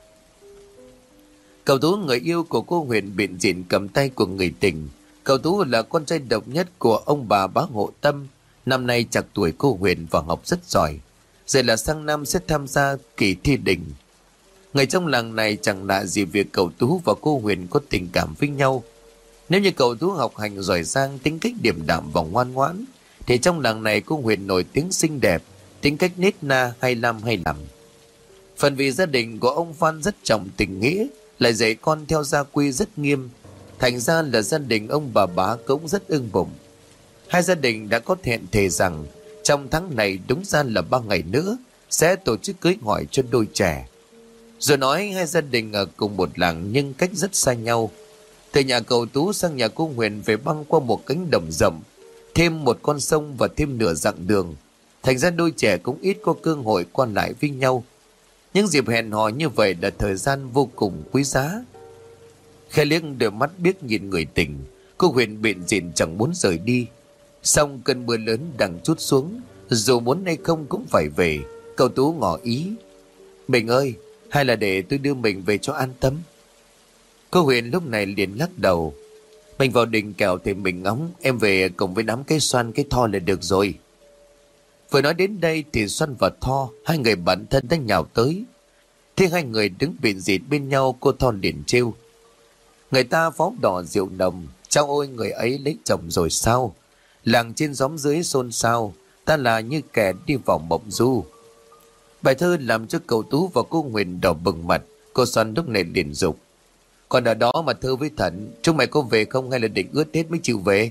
Cậu Tú, người yêu của cô Huyền, biện diện cầm tay của người tình. Cậu Tú là con trai độc nhất của ông bà bá Hộ Tâm, năm nay chạc tuổi cô Huyền và học rất giỏi. Rồi là sang năm sẽ tham gia kỳ thi đình. Người trong làng này chẳng lạ gì việc cậu Tú và cô Huyền có tình cảm với nhau. Nếu như cậu Tú học hành giỏi giang, tính cách điềm đạm và ngoan ngoãn, thì trong làng này cô Huyền nổi tiếng xinh đẹp, tính cách nết na, hay làm hay làm. Phần vì gia đình của ông Phan rất trọng tình nghĩa, lại dạy con theo gia quy rất nghiêm, thành ra là gia đình ông bà bá cũng rất ưng bụng. Hai gia đình đã có hẹn thề rằng trong tháng này, đúng ra là ba ngày nữa, sẽ tổ chức cưới hỏi cho đôi trẻ. Rồi nói hai gia đình ở cùng một làng nhưng cách rất xa nhau. Từ nhà cậu Tú sang nhà cô Huyền phải băng qua một cánh đồng rộng, thêm một con sông và thêm nửa dặm đường. Thành ra đôi trẻ cũng ít có cơ hội qua lại với nhau. Những dịp hẹn hò như vậy là thời gian vô cùng quý giá. Khẽ liếc đôi mắt biết nhìn người tình, cô Huyền biện diện chẳng muốn rời đi. Xong cơn mưa lớn đang trút xuống, dù muốn hay không cũng phải về. Cậu Tú ngỏ ý: Mình ơi, hay là để tôi đưa mình về cho an tâm? Cô Huyền lúc này liền lắc đầu: Mình vào đình kẻo thì mình ngóng, em về cùng với đám cây xoan cây Tho là được rồi. Vừa nói đến đây thì Xoan và Tho, hai người bạn thân đã nhào tới. Khi hai người đứng biện dịt bên nhau, cô Tho liền trêu: Người ta pháo đỏ rượu nồng, chao ôi người ấy lấy chồng rồi sao? Làng trên xóm dưới xôn xao, ta là như kẻ đi vào mộng du. Bài thơ làm cho cậu Tú và cô Huyền đỏ bừng mặt. Cô Xoan lúc này liền dục: Còn ở đó mà thơ với Thận, chúng mày có về không hay là định ướt hết mới chịu về?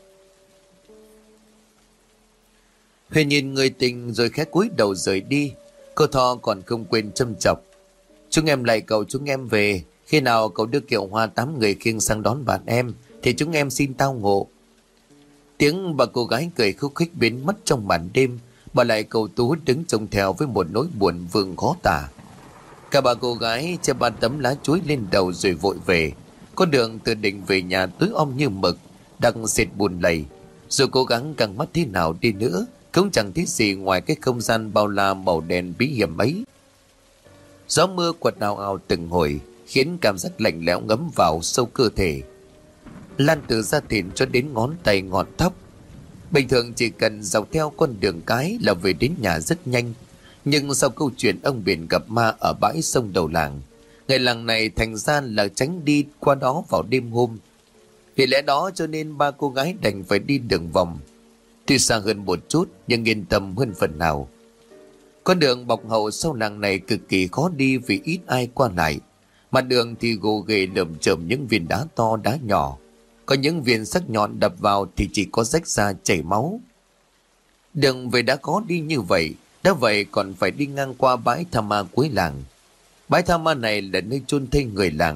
Huyền nhìn người tình rồi khẽ cúi đầu rời đi. Cô Tho còn không quên châm chọc: Chúng em lại cậu, chúng em về. Khi nào cậu đưa kiệu hoa tám người khiêng sang đón bạn em thì chúng em xin tao ngộ. Tiếng bà cô gái cười khúc khích biến mất trong màn đêm, bà lại cậu Tú đứng trông theo với một nỗi buồn vương khó tả. Cả bà cô gái che ba tấm lá chuối lên đầu rồi vội về. Con đường từ đình về nhà tối om như mực, đặc sệt bùn lầy. Dù cố gắng căng mắt thế nào đi nữa, cũng chẳng thấy gì ngoài cái không gian bao la màu đen bí hiểm ấy. Gió mưa quật ào ào từng hồi, khiến cảm giác lạnh lẽo ngấm vào sâu cơ thể, lan từ da thịt cho đến ngón tay ngọn tóc. Bình thường chỉ cần dọc theo con đường cái là về đến nhà rất nhanh. Nhưng sau câu chuyện ông Biển gặp ma ở bãi sông đầu làng, người làng này thành ra là tránh đi qua đó vào đêm hôm. Vì lẽ đó cho nên ba cô gái đành phải đi đường vòng. Tuy xa hơn một chút nhưng yên tâm hơn phần nào. Con đường bọc hậu sau làng này cực kỳ khó đi vì ít ai qua lại. Mặt đường thì gồ ghề lởm chởm những viên đá to đá nhỏ. Có những viên sắc nhọn đập vào thì chỉ có rách ra chảy máu. Đường về đã khó đi như vậy, đã vậy còn phải đi ngang qua bãi tha ma cuối làng. Bãi tha ma này là nơi chôn thây người làng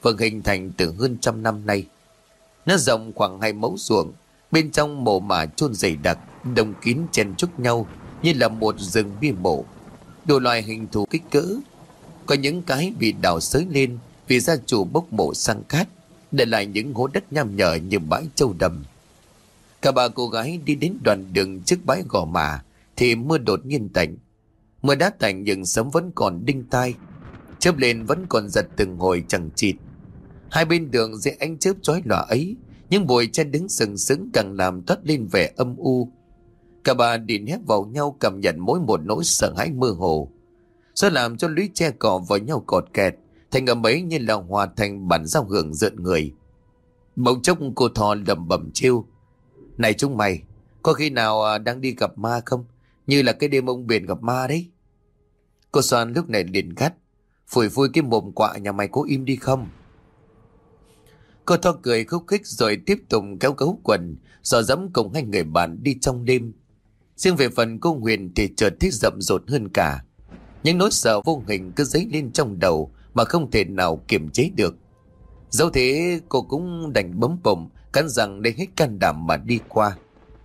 và hình thành từ hơn trăm năm nay. Nó rộng khoảng hai mẫu ruộng, bên trong mồ mả chôn dày đặc, đông kín chen chúc nhau như là một rừng bia mộ, đủ loại hình thù kích cỡ. Có những cái bị đào xới lên vì gia chủ bốc mộ sang cát, để lại những hố đất nham nhở như bãi trâu đầm. Cả ba cô gái đi đến đoạn đường trước bãi gò mả thì mưa đột nhiên tạnh. Mưa đã tạnh nhưng sấm vẫn còn đinh tai, chớp lên vẫn còn giật từng hồi chẳng chịt. Hai bên đường dưới ánh chớp chói lòa ấy, những bụi tre đứng sừng sững càng làm toát lên vẻ âm u. Cả ba đìn hét vào nhau, cảm nhận mỗi một nỗi sợ hãi mơ hồ. Sẽ làm cho lũy tre cỏ vào nhau cọt kẹt, thành âm ấy như là hòa thành bản giao hưởng rợn người. Bỗng chốc cô Thò lẩm bẩm trêu: "Này chúng mày, có khi nào đang đi gặp ma không? Như là cái đêm ông Biển gặp ma đấy." Cô Soan lúc này liền gắt: "Phủi phui cái mồm quạ nhà mày, có im đi không?" Cô Thò cười khúc khích rồi tiếp tục kéo gấu quần, dò dẫm cùng hai người bạn đi trong đêm. Riêng về phần cô Huyền thì chợt thấy rậm rột hơn cả. Những nỗi sợ vô hình cứ dấy lên trong đầu mà không thể nào kiềm chế được. Dẫu thế cô cũng đành bấm bụng, cắn răng để hết can đảm mà đi qua.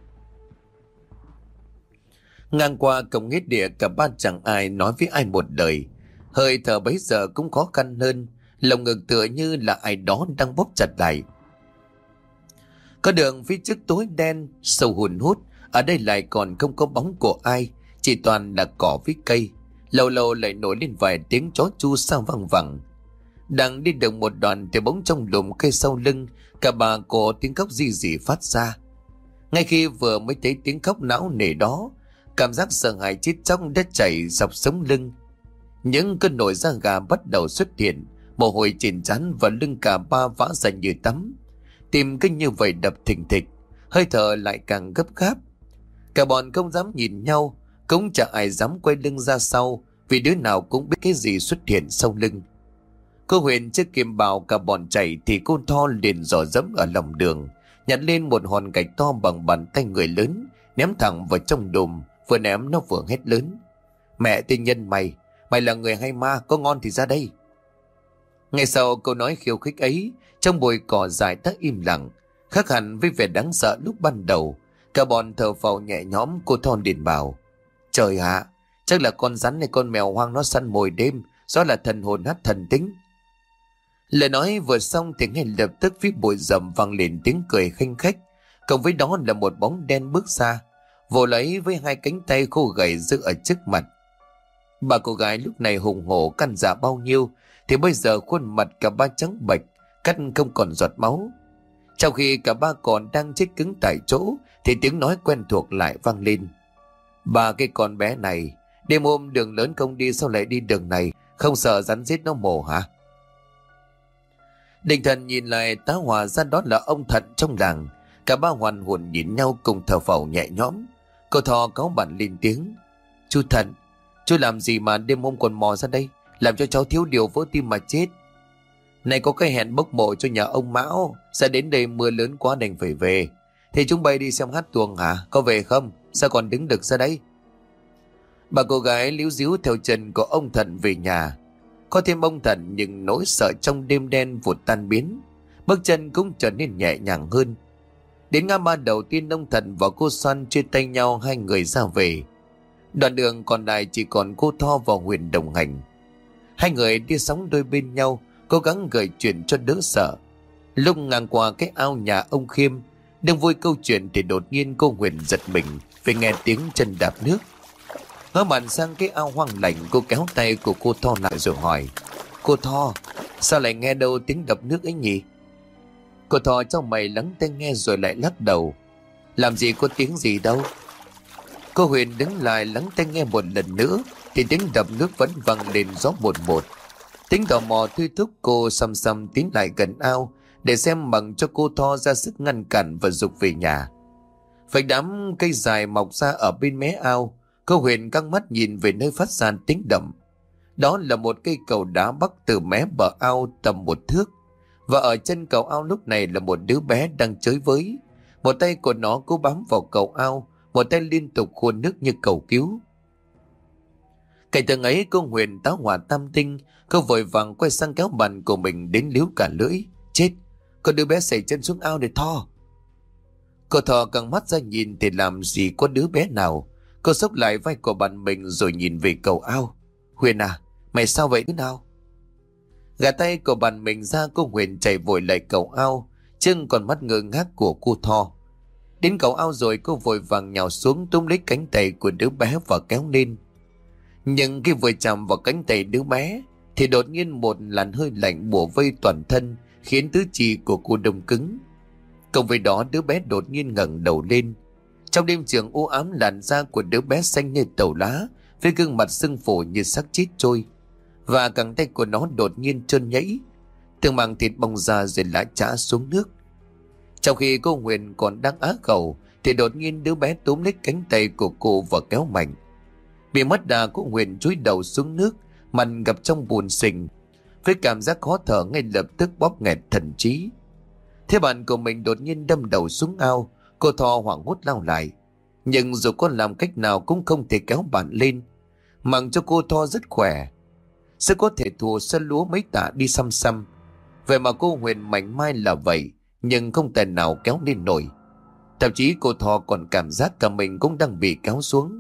Ngang qua cổng nghĩa địa, cả ba chẳng ai nói với ai một lời. Hơi thở bấy giờ cũng khó khăn hơn, lồng ngực tựa như là ai đó đang bóp chặt lại. Có đường phía trước tối đen, sâu hùn hút, ở đây lại còn không có bóng của ai, chỉ toàn là cỏ với cây. Lâu lâu lại nổi lên vài tiếng chó chu sao văng vẳng. Đang đi được một đoạn thì bỗng trong lùm cây sau lưng, cả bà có tiếng khóc rì rì phát ra. Ngay khi vừa mới thấy tiếng khóc não nề đó, cảm giác sợ hãi chết chóc đã chảy dọc sống lưng. Những cơn nổi da gà bắt đầu xuất hiện, mồ hôi trên trán và lưng cả ba vã ra như tắm. Tim cứ như vậy đập thình thịch, hơi thở lại càng gấp gáp. Cả bọn không dám nhìn nhau, cũng chẳng ai dám quay lưng ra sau, vì đứa nào cũng biết cái gì xuất hiện sau lưng. Cô Huyền chưa kịp bảo cả bọn chạy thì cô Tho liền dò dẫm ở lòng đường, nhặt lên một hòn gạch to bằng bàn tay người lớn, ném thẳng vào trong đùm. Vừa ném nó vừa hét lớn: "Mẹ tiên nhân mày, mày là người hay ma, có ngon thì ra đây." Ngay sau câu nói khiêu khích ấy, trong bụi cỏ dài đã im lặng, khác hẳn với vẻ đáng sợ lúc ban đầu. Cả bọn thở phào nhẹ nhõm. Cô Thon điện bảo: "Trời ạ, chắc là con rắn hay con mèo hoang nó săn mồi đêm, do là thần hồn hắt thần tính." Lời nói vừa xong thì ngay lập tức phía bụi rậm vang lên tiếng cười khanh khách, cộng với đó là một bóng đen bước ra, vồ lấy với hai cánh tay khô gầy giữ ở trước mặt. Ba cô gái lúc này hùng hổ căn dạ bao nhiêu thì bây giờ khuôn mặt cả ba trắng bệch, cắt không còn giọt máu. Trong khi cả ba còn đang chết cứng tại chỗ thì tiếng nói quen thuộc lại vang lên: "Ba cái con bé này, đêm hôm đường lớn không đi sao lại đi đường này, không sợ rắn giết nó mổ hả?" Định Thần nhìn lại tá hỏa ra đó là ông Thận trong làng. Cả ba hoàn hồn nhìn nhau cùng thở phào nhẹ nhõm. Cô Thò cáu bản lên tiếng: "Chú Thận, chú làm gì mà đêm hôm còn mò ra đây, làm cho cháu thiếu điều vỡ tim mà chết. Này có cái hẹn bốc mộ cho nhà ông Mão, sẽ đến đây mưa lớn quá đành phải về. Thì chúng bay đi xem hát tuồng hả, có về không, sao còn đứng được ra đây?" Bà cô gái líu díu theo chân của ông Thận về nhà. Có thêm ông Thận nhưng nỗi sợ trong đêm đen vụt tan biến, bước chân cũng trở nên nhẹ nhàng hơn. Đến ngã ba đầu tiên, ông Thận và cô Xoan chia tay nhau, hai người ra về. Đoạn đường còn lại chỉ còn cô Tho và Huyền đồng hành. Hai người đi sóng đôi bên nhau, cố gắng gợi chuyện cho đỡ sợ. Lúc ngang qua cái ao nhà ông Khiêm, đang vui câu chuyện thì đột nhiên cô Huyền giật mình vì nghe tiếng chân đạp nước. Ngó mặt sang cái ao hoang lạnh, cô kéo tay của cô Tho lại rồi hỏi: "Cô Tho, sao lại nghe đâu tiếng đập nước ấy nhỉ?" Cô Tho trong mày lắng tai nghe rồi lại lắc đầu: "Làm gì có tiếng gì đâu." Cô Huyền đứng lại lắng tai nghe một lần nữa thì tiếng đập nước vẫn vang lên gió một một. Tính tò mò thôi thúc cô xăm xăm tiến lại gần ao để xem bằng cho cô Tho ra sức ngăn cản và giục về nhà. Phải đám cây dài mọc ra ở bên mé ao, cô Huyền căng mắt nhìn về nơi phát ra tiếng động. Đó là một cây cầu đá bắc từ mé bờ ao tầm một thước, và ở chân cầu ao lúc này là một đứa bé đang chới với. Một tay của nó cố bám vào cầu ao, một tay liên tục khuôn nước như cầu cứu. Cảnh tượng ấy cô Huyền tá hỏa tam tinh. Cô vội vàng quay sang kéo bạn của mình đến líu cả lưỡi. Chết, con đứa bé sẩy chân xuống ao để Tho. Cô Thò căng mắt ra nhìn thì làm gì có đứa bé nào. Cô xốc lại vai của bạn mình rồi nhìn về cầu ao. Huyền à, mày sao vậy đứa nào? Gạt tay của bạn mình ra, cô Huyền chạy vội lại cầu ao, chân còn mắt ngơ ngác của cô Tho. Đến cầu ao rồi cô vội vàng nhào xuống túm lấy cánh tay của đứa bé và kéo lên. Nhưng khi vừa chạm vào cánh tay đứa bé thì đột nhiên một làn hơi lạnh bủa vây toàn thân, khiến tứ chi của cô đông cứng. Cùng với đó đứa bé đột nhiên ngẩng đầu lên. Trong đêm trường u ám, làn da của đứa bé xanh như tàu lá, với gương mặt sưng phù như xác chết trôi, và cẳng tay của nó đột nhiên trơn nhẫy, từng mảng thịt bong ra rồi lã chã xuống nước. Trong khi cô Huyền còn đang á khẩu thì đột nhiên đứa bé túm lấy cánh tay của cô và kéo mạnh. Bị mất đà, cô Huyền chúi đầu xuống nước, mặt ngập trong bùn sình, với cảm giác khó thở ngay lập tức bóp nghẹt thần trí. Thế bạn của mình đột nhiên đâm đầu xuống ao. Cô Tho hoảng hốt lao lại, nhưng dù có làm cách nào cũng không thể kéo bạn lên. Mặc cho cô Tho rất khỏe, sẽ có thể thua sân lúa mấy tạ đi xăm xăm. Vậy mà cô Huyền mảnh mai là vậy, nhưng không thể nào kéo lên nổi. Thậm chí cô Tho còn cảm giác cả mình cũng đang bị kéo xuống.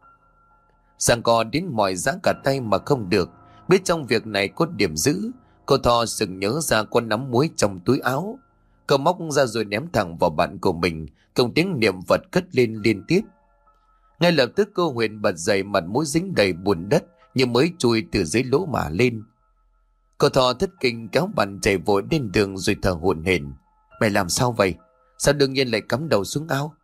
Giằng co đến mỏi giã cả tay mà không được. Biết trong việc này có điểm dữ, cô Tho sực nhớ ra con nắm muối trong túi áo. Cậu móc ra rồi ném thẳng vào bạn của mình, cùng tiếng niệm Phật cất lên liên tiếp. Ngay lập tức cô Huyền bật dậy, mặt mũi dính đầy bùn đất như mới chui từ dưới lỗ mà lên. Cô Tho thất kinh kéo bạn chạy vội lên đường rồi thở hổn hển. Mày làm sao vậy? Sao đương nhiên lại cắm đầu xuống ao?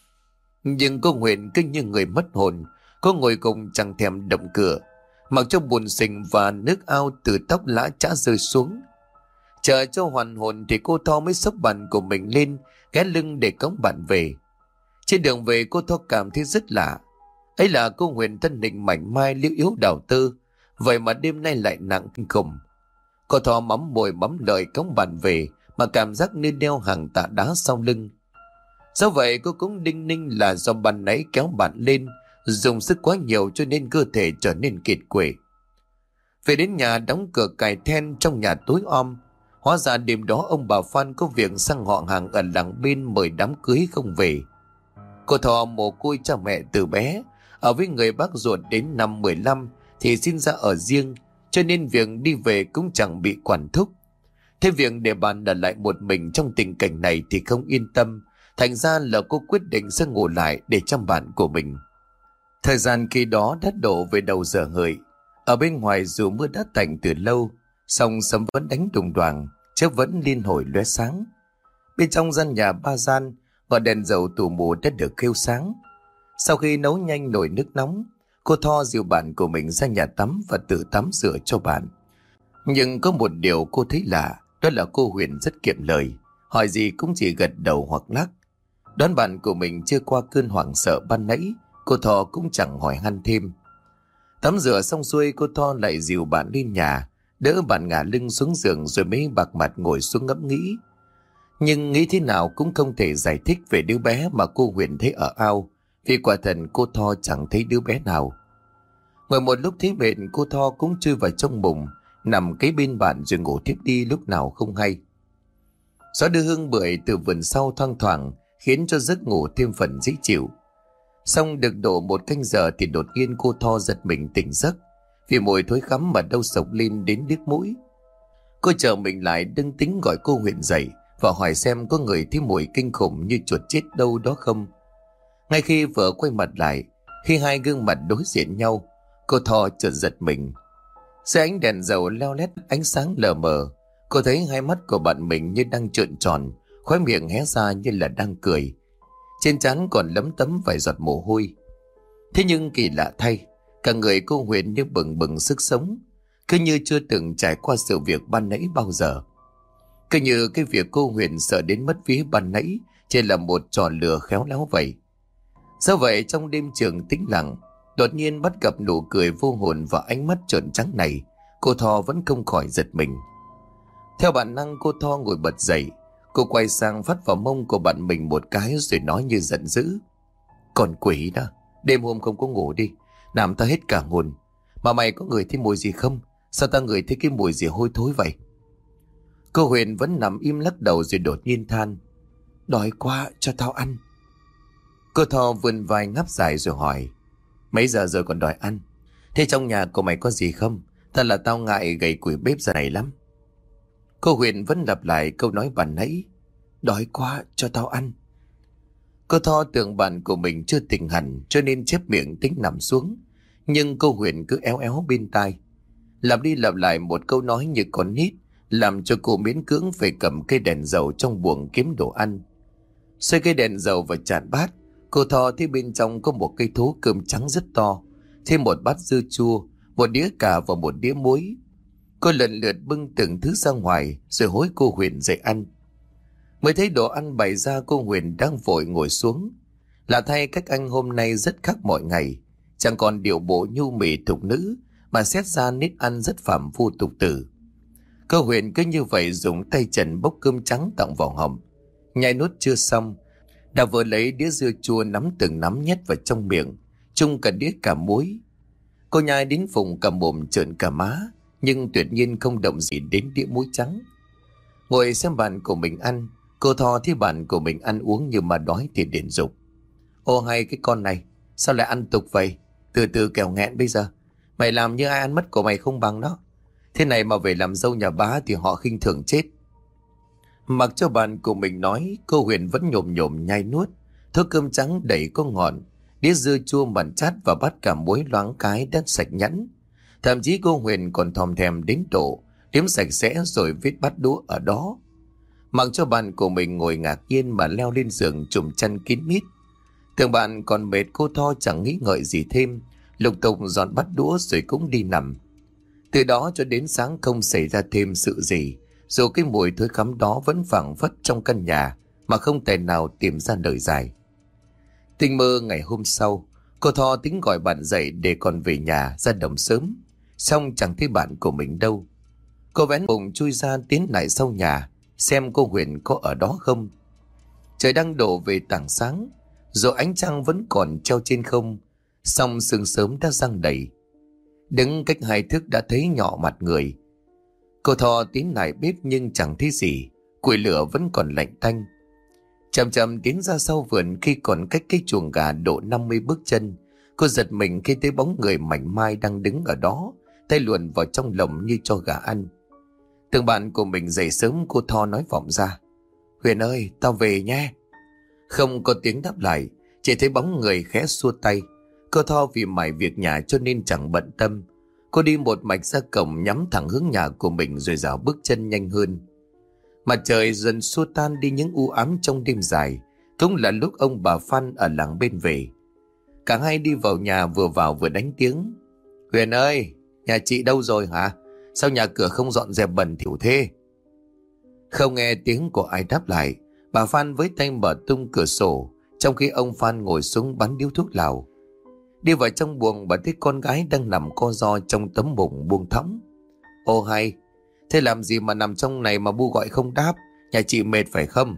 Nhưng cô Huyền cứ như người mất hồn. Cô ngồi cùng chẳng thèm động cửa, mặc cho bùn sình và nước ao từ tóc lã chã rơi xuống. Chờ cho hoàn hồn thì cô Tho mới xốc bạn của mình lên, ghé lưng để cõng bạn về. Trên đường về cô Tho cảm thấy rất lạ. Ấy là cô Huyền thân hình mảnh mai liễu yếu đào tơ, vậy mà đêm nay lại nặng kinh khủng. Cô Tho mắm môi mắm lời cõng bạn về mà cảm giác như đeo hàng tạ đá sau lưng. Do vậy cô cũng đinh ninh là do ban nãy kéo bạn lên dùng sức quá nhiều cho nên cơ thể trở nên kiệt quệ. Về đến nhà đóng cửa cài then, trong nhà tối om. Hóa ra đêm đó ông bà Phan có việc sang họ hàng ở làng bên mời đám cưới không về. Cô Thò mồ côi cha mẹ từ bé, ở với người bác ruột đến năm mười lăm thì sinh ra ở riêng, cho nên việc đi về cũng chẳng bị quản thúc. Thế việc để bạn ở lại một mình trong tình cảnh này thì không yên tâm, thành ra là cô quyết định sẽ ngủ lại để chăm bạn của mình. Thời gian khi đó đã đổ về đầu giờ hợi. Ở bên ngoài dù mưa đã tạnh từ lâu, song sấm vẫn đánh đùng đoàng, chớp vẫn liên hồi lóe sáng. Bên trong gian nhà ba gian, ngọn đèn dầu tủ mù đã được khêu sáng. Sau khi nấu nhanh nồi nước nóng, cô Tho dìu bạn của mình ra nhà tắm và tự tắm rửa cho bạn. Nhưng có một điều cô thấy lạ, đó là cô Huyền rất kiệm lời, hỏi gì cũng chỉ gật đầu hoặc lắc. Đoán bạn của mình chưa qua cơn hoảng sợ ban nãy, cô Tho cũng chẳng hỏi han thêm. Tắm rửa xong xuôi, cô Tho lại dìu bạn lên nhà, đỡ bạn ngả lưng xuống giường rồi mới bạc mặt ngồi xuống ngẫm nghĩ. Nhưng nghĩ thế nào cũng không thể giải thích về đứa bé mà cô Huyền thấy ở ao, vì quả thật cô Tho chẳng thấy đứa bé nào. Ngồi một lúc thấy mệt, cô Tho cũng chui vào trong bụng, nằm kế bên bạn rồi ngủ thiếp đi lúc nào không hay. Gió đưa hương bưởi từ vườn sau thoang thoảng, khiến cho giấc ngủ thêm phần dễ chịu. Xong được độ một canh giờ thì đột nhiên cô Tho giật mình tỉnh giấc, vì mùi thối khắm mà đâu sộc lên đến điếc mũi. Cô chờ mình lại đứng tính gọi cô Huyền dậy và hỏi xem có người thấy mùi kinh khủng như chuột chết đâu đó không. Ngay khi vợ quay mặt lại, khi hai gương mặt đối diện nhau, cô Tho chợt giật mình. Dưới ánh đèn dầu leo lét ánh sáng lờ mờ, cô thấy hai mắt của bạn mình như đang trợn tròn, khóe miệng hé ra như là đang cười. Trên trán còn lấm tấm vài giọt mồ hôi. Thế nhưng kỳ lạ thay, cả người cô Huyền như bừng bừng sức sống, cứ như chưa từng trải qua sự việc ban nãy bao giờ. Cứ như cái việc cô Huyền sợ đến mất vía ban nãy chỉ là một trò lừa khéo léo vậy. Do vậy trong đêm trường tĩnh lặng, đột nhiên bắt gặp nụ cười vô hồn và ánh mắt trợn trắng này, cô Tho vẫn không khỏi giật mình. Theo bản năng cô Tho ngồi bật dậy. Cô quay sang phát vào mông của bạn mình một cái rồi nói như giận dữ. Còn quỷ đó, đêm hôm không có ngủ đi, làm ta hết cả hồn. Mà mày có ngửi thấy mùi gì không? Sao tao ngửi thấy cái mùi gì hôi thối vậy? Cô Huyền vẫn nằm im lắc đầu rồi đột nhiên than. Đói quá, cho tao ăn. Cô Tho vươn vai ngáp dài rồi hỏi. Mấy giờ rồi còn đòi ăn? Thế trong nhà của mày có gì không? Thật là tao ngại gầy củi bếp giờ này lắm. Cô Huyền vẫn lặp lại câu nói ban nãy. Đói quá, cho tao ăn. Cô Tho tưởng bạn của mình chưa tỉnh hẳn cho nên chép miệng tính nằm xuống. Nhưng cô Huyền cứ éo éo bên tai. Lặp đi lặp lại một câu nói như con nít, làm cho cô miễn cưỡng phải cầm cây đèn dầu trong buồng kiếm đồ ăn. Xoay cây đèn dầu vào chạn bát, cô Tho thấy bên trong có một cây thố cơm trắng rất to, thêm một bát dưa chua, một đĩa cà và một đĩa muối. Cô lần lượt bưng từng thứ ra ngoài rồi hối cô Huyền dậy ăn. Mới thấy đồ ăn bày ra, cô Huyền đang vội ngồi xuống. Lạ thay cách anh hôm nay rất khác mọi ngày, chẳng còn điệu bộ nhu mì thục nữ mà xét ra nết ăn rất phàm phu tục tử. Cô Huyền cứ như vậy dùng tay trần bốc cơm trắng tọng vào họng, nhai nuốt chưa xong, đã vừa lấy đĩa dưa chua nắm từng nắm nhét vào trong miệng, chung cả đĩa cà muối. Cô nhai đến vùng cả mồm trợn cả má, nhưng tuyệt nhiên không động gì đến đĩa muối trắng. Ngồi xem bạn của mình ăn, cô Tho thấy bạn của mình ăn uống như mà đói thì điển dục. Ô hay cái con này, sao lại ăn tục vậy? Từ từ kẻo nghẹn bây giờ. Mày làm như ai ăn mất của mày không bằng nó. Thế này mà về làm dâu nhà bá thì họ khinh thường chết. Mặc cho bạn của mình nói, cô Huyền vẫn nhồm nhồm nhai nuốt. Thớ cơm trắng đầy có ngọt, đĩa dưa chua mặn chát và bát cà muối loáng cái đã sạch nhẵn. Thậm chí cô Huyền còn thòm thèm đến độ đếm sạch sẽ rồi viết bát đũa ở đó. Mặc cho bạn của mình ngồi ngạc nhiên mà leo lên giường trùm chăn kín mít. Tưởng bạn còn mệt, cô Tho chẳng nghĩ ngợi gì thêm, lục tục dọn bát đũa rồi cũng đi nằm. Từ đó cho đến sáng không xảy ra thêm sự gì, dù cái mùi thối khắm đó vẫn phảng phất trong căn nhà mà không thể nào tìm ra lời giải. Tình mơ ngày hôm sau, cô Tho tính gọi bạn dậy để còn về nhà ra đồng sớm, xong chẳng thấy bạn của mình đâu. Cô vén bụng chui ra tiến lại sau nhà xem cô Huyền có ở đó không. Trời đang đổ về tảng sáng, dù ánh trăng vẫn còn treo trên không, song sương sớm đã giăng đầy. Đứng cách hai thước đã thấy nhỏ mặt người. Cô Tho tiến lại bếp nhưng chẳng thấy gì, củi lửa vẫn còn lạnh tanh. Chậm chậm tiến ra sau vườn, khi còn cách cái chuồng gà độ năm mươi bước chân, cô giật mình khi thấy bóng người mảnh mai đang đứng ở đó, tay luồn vào trong lồng như cho gà ăn. Tưởng bạn của mình dậy sớm, cô Tho nói vọng ra. Huyền ơi, tao về nhé. Không có tiếng đáp lại, chỉ thấy bóng người khẽ xua tay. Cô Tho vì mải việc nhà cho nên chẳng bận tâm. Cô đi một mạch ra cổng, nhắm thẳng hướng nhà của mình rồi dạo bước chân nhanh hơn. Mặt trời dần xua tan đi những u ám trong đêm dài, cũng là lúc ông bà Phan ở làng bên về. Cả hai đi vào nhà, vừa vào vừa đánh tiếng. Huyền ơi, nhà chị đâu rồi hả? Sao nhà cửa không dọn dẹp bẩn thỉu thế? Không nghe tiếng của ai đáp lại, bà Phan với tay mở tung cửa sổ, trong khi ông Phan ngồi xuống bắn điếu thuốc lào. Đi vào trong buồng, bà thấy con gái đang nằm co ro trong tấm bụng buông thõng. Ô hay, thế làm gì mà nằm trong này mà bu gọi không đáp? Nhà chị mệt phải không?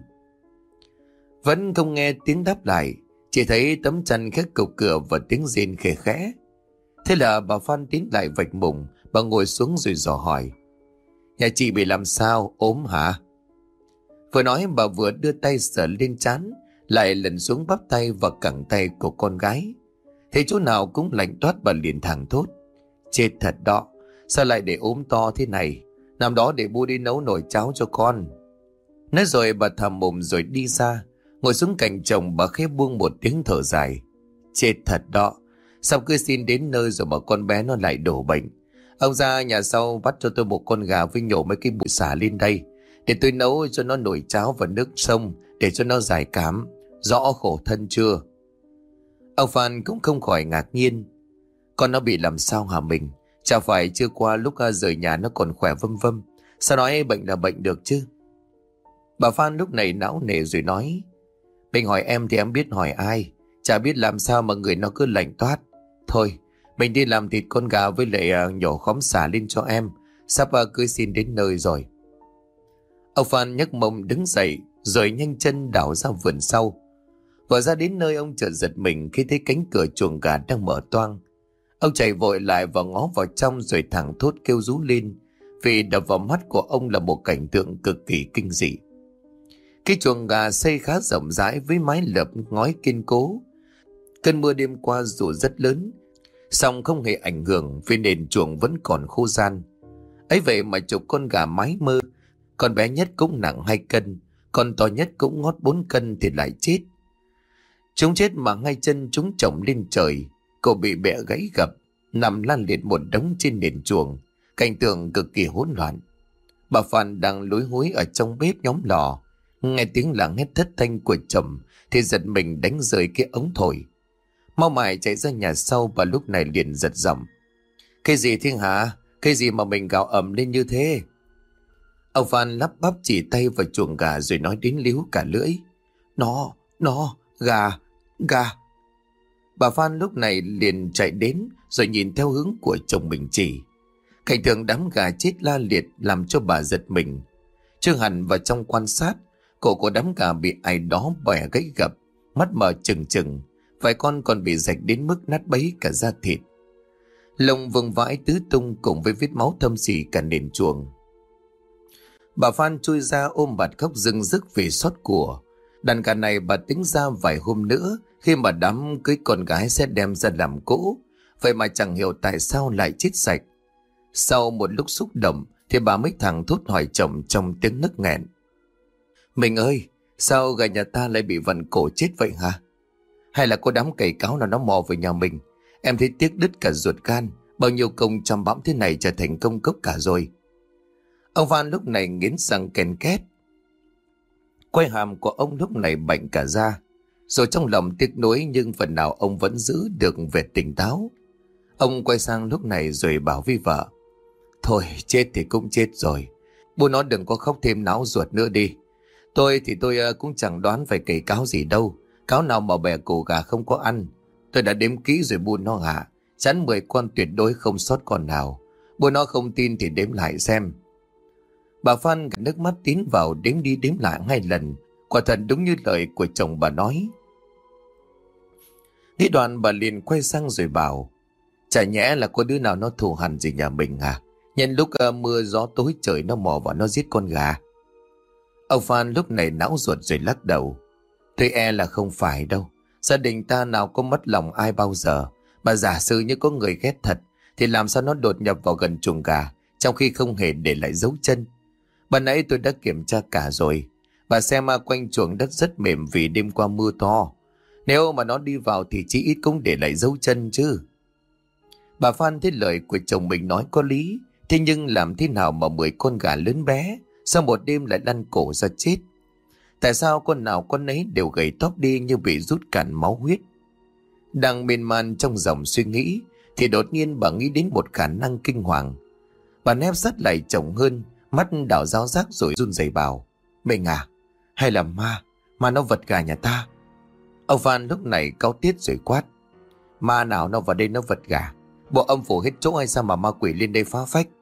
Vẫn không nghe tiếng đáp lại, chỉ thấy tấm chăn khét cục cửa và tiếng rên khẽ khẽ. Thế là bà Phan tiến lại vạch mùng, bà ngồi xuống rồi dò hỏi. Nhà chị bị làm sao, ốm hả? Vừa nói bà vừa đưa tay sờ lên trán, lại lần xuống bắp tay và cẳng tay của con gái. Thấy chỗ nào cũng lạnh toát, bà liền thẳng thốt. Chết thật đó, sao lại để ốm to thế này? Nằm đó để bu đi nấu nồi cháo cho con. Nói rồi bà thầm mồm rồi đi ra, ngồi xuống cạnh chồng, bà khẽ buông một tiếng thở dài. Chết thật đó, sao cứ xin đến nơi rồi mà con bé nó lại đổ bệnh. Ông ra nhà sau bắt cho tôi một con gà với nhổ mấy cái bụi xả lên đây, để tôi nấu cho nó nồi cháo và nước sông để cho nó giải cám. Rõ khổ thân chưa? Ông Phan cũng không khỏi ngạc nhiên. Con nó bị làm sao hả mình? Chả phải chưa qua lúc rời nhà nó còn khỏe vâm vâm, sao nói bệnh là bệnh được chứ? Bà Phan lúc này não nề rồi nói. Mình hỏi em thì em biết hỏi ai? Chả biết làm sao mà người nó cứ lạnh toát. Thôi, mình đi làm thịt con gà với lại uh, nhổ khóm xả lên cho em. Sắp uh, cưới xin đến nơi rồi. Ông Phan nhấc mông đứng dậy rồi nhanh chân đảo ra vườn sau. Vừa ra đến nơi, ông chợt giật mình khi thấy cánh cửa chuồng gà đang mở toang. Ông chạy vội lại và ngó vào trong rồi thẳng thốt kêu rú lên, vì đập vào mắt của ông là một cảnh tượng cực kỳ kinh dị. Cái chuồng gà xây khá rộng rãi với mái lợp ngói kiên cố. Cơn mưa đêm qua dù rất lớn, song không hề ảnh hưởng vì nền chuồng vẫn còn khô ran. Ấy vậy mà chục con gà mái mơ, con bé nhất cũng nặng hai cân, con to nhất cũng ngót bốn cân thì lại chết. Chúng chết mà ngay chân chúng chồng lên trời, cổ bị bẻ gãy gập, nằm lan liệt một đống trên nền chuồng, cảnh tượng cực kỳ hỗn loạn. Bà Phan đang lúi húi ở trong bếp nhóm lò, nghe tiếng làng hét thất thanh của chồng thì giật mình đánh rơi cái ống thổi. Mau mải chạy ra nhà sau và lúc này liền giật giọng: "Cái gì Thiên hả? Cái gì mà mình gào ầm lên như thế?" Ông Phan lắp bắp chỉ tay vào chuồng gà rồi nói đến líu cả lưỡi: Nó, nó, gà, gà. Bà Phan lúc này liền chạy đến rồi nhìn theo hướng của chồng mình chỉ. Cảnh tượng đám gà chết la liệt làm cho bà giật mình. Trương Hẳn vào trong quan sát, cổ của đám gà bị ai đó bẻ gãy gập, mắt mở trừng trừng, vài con còn bị rạch đến mức nát bấy cả da thịt. Lông vương vãi tứ tung cùng với vết máu thâm xỉ cả nền chuồng. Bà Phan chui ra ôm bạt khóc rưng rức vì xót của. Đàn gà này bà tính ra vài hôm nữa khi mà đám cưới con gái sẽ đem ra làm cỗ, vậy mà chẳng hiểu tại sao lại chết sạch. Sau một lúc xúc động thì bà mới thẳng thốt hỏi chồng trong tiếng nức nghẹn: "Mình ơi, sao gà nhà ta lại bị vặn cổ chết vậy hả? Hay là có đám cày cáo nào nó mò về nhà mình? Em thấy tiếc đứt cả ruột gan, bao nhiêu công chăm bẵm thế này trở thành công cốc cả rồi." Ông Phan lúc này nghiến răng ken két. Quai hàm của ông lúc này bệnh cả ra, rồi trong lòng tiếc nuối nhưng phần nào ông vẫn giữ được vẻ tỉnh táo. Ông quay sang lúc này rồi bảo với vợ: "Thôi chết thì cũng chết rồi, bố nó đừng có khóc thêm náo ruột nữa đi. Tôi thì tôi cũng chẳng đoán phải cày cáo gì đâu, cáo nào mà bè cổ gà không có ăn. Tôi đã đếm kỹ rồi buôn nó hả, chắn mười con tuyệt đối không sót con nào. Bố nó không tin thì đếm lại xem." Bà Phan gạt nước mắt tín vào đếm đi đếm lại hai lần, quả thật đúng như lời của chồng bà nói. Nghĩ đoạn bà liền quay sang rồi bảo: "Chả nhẽ là có đứa nào nó thù hằn gì nhà mình à? Nhân lúc uh, mưa gió tối trời nó mò vào nó giết con gà." Ông Phan lúc này não ruột rồi lắc đầu: "Tôi e là không phải đâu. Gia đình ta nào có mất lòng ai bao giờ. Mà giả sử như có người ghét thật thì làm sao nó đột nhập vào gần chuồng gà trong khi không hề để lại dấu chân. Bà nãy tôi đã kiểm tra cả rồi. Bà xem mà quanh chuồng đất rất mềm vì đêm qua mưa to. Nếu mà nó đi vào thì chỉ ít cũng để lại dấu chân chứ." Bà Phan thấy lời của chồng mình nói có lý, thế nhưng làm thế nào mà mười con gà lớn bé sau một đêm lại lăn cổ ra chết? Tại sao con nào con nấy đều gầy tóp đi như bị rút cạn máu huyết? Đang miên man trong dòng suy nghĩ thì đột nhiên bà nghĩ đến một khả năng kinh hoàng. Bà nép sát lại chồng hơn, mắt đảo ráo rác rồi run rẩy bảo: "Mình à? Hay là ma? Ma nó vật gà nhà ta?" Ông Phan lúc này cáu tiết rồi quát: "Ma nào nó vào đây nó vật gà? Bộ âm phủ hết chỗ hay sao mà ma quỷ lên đây phá phách?"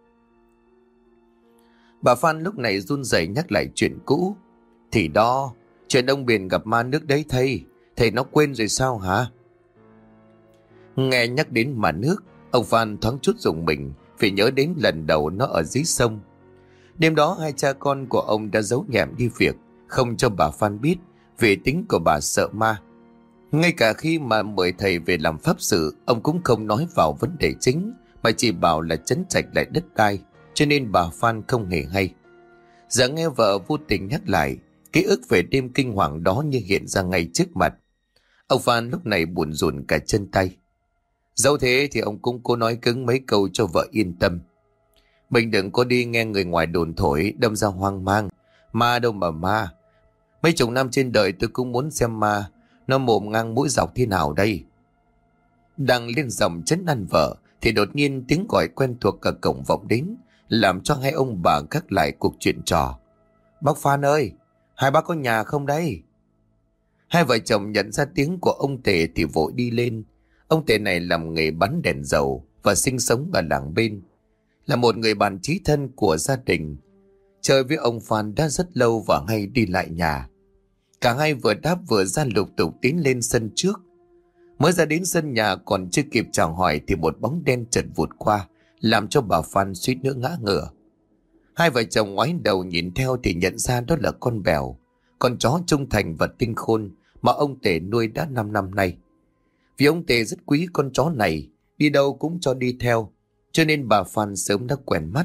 Bà Phan lúc này run rẩy nhắc lại chuyện cũ: "Thì đó, chuyện ông Biển gặp ma nước đấy thầy, thầy nó quên rồi sao hả?" Nghe nhắc đến ma nước, ông Phan thoáng chút rùng mình vì nhớ đến lần đầu nó ở dưới sông. Đêm đó hai cha con của ông đã giấu nhẹm đi việc, không cho bà Phan biết vì tính của bà sợ ma. Ngay cả khi mà mời thầy về làm pháp sự, ông cũng không nói vào vấn đề chính mà chỉ bảo là trấn trạch lại đất đai, cho nên bà Phan không hề hay. Giờ nghe vợ vô tình nhắc lại, ký ức về đêm kinh hoàng đó như hiện ra ngay trước mặt. Ông Phan lúc này buồn rùn cả chân tay. Dẫu thế thì ông cũng cố nói cứng mấy câu cho vợ yên tâm: "Mình đừng có đi nghe người ngoài đồn thổi đâm ra hoang mang. Ma đâu mà ma. Mấy chục năm trên đời tôi cũng muốn xem ma nó mồm ngang mũi dọc thế nào đây." Đang lên giọng trấn an vợ thì đột nhiên tiếng gọi quen thuộc cả cổng vọng đến, làm cho hai ông bà gác lại cuộc chuyện trò. "Bác Phan ơi, hai bác có nhà không đây?" Hai vợ chồng nhận ra tiếng của ông Tề thì vội đi lên. Ông Tề này làm nghề bán đèn dầu và sinh sống ở làng bên, là một người bạn chí thân của gia đình. Chơi với ông Phan đã rất lâu và hay đi lại nhà. Cả hai vừa đáp vừa ra lục tục tiến lên sân trước. Mới ra đến sân nhà còn chưa kịp chào hỏi thì một bóng đen chợt vụt qua, làm cho bà Phan suýt nữa ngã ngửa. Hai vợ chồng ngoái đầu nhìn theo thì nhận ra đó là con Bèo, con chó trung thành và tinh khôn mà ông Tề nuôi đã năm năm nay. Vì ông Tề rất quý con chó này, đi đâu cũng cho đi theo, cho nên bà Phan sớm đã quen mắt.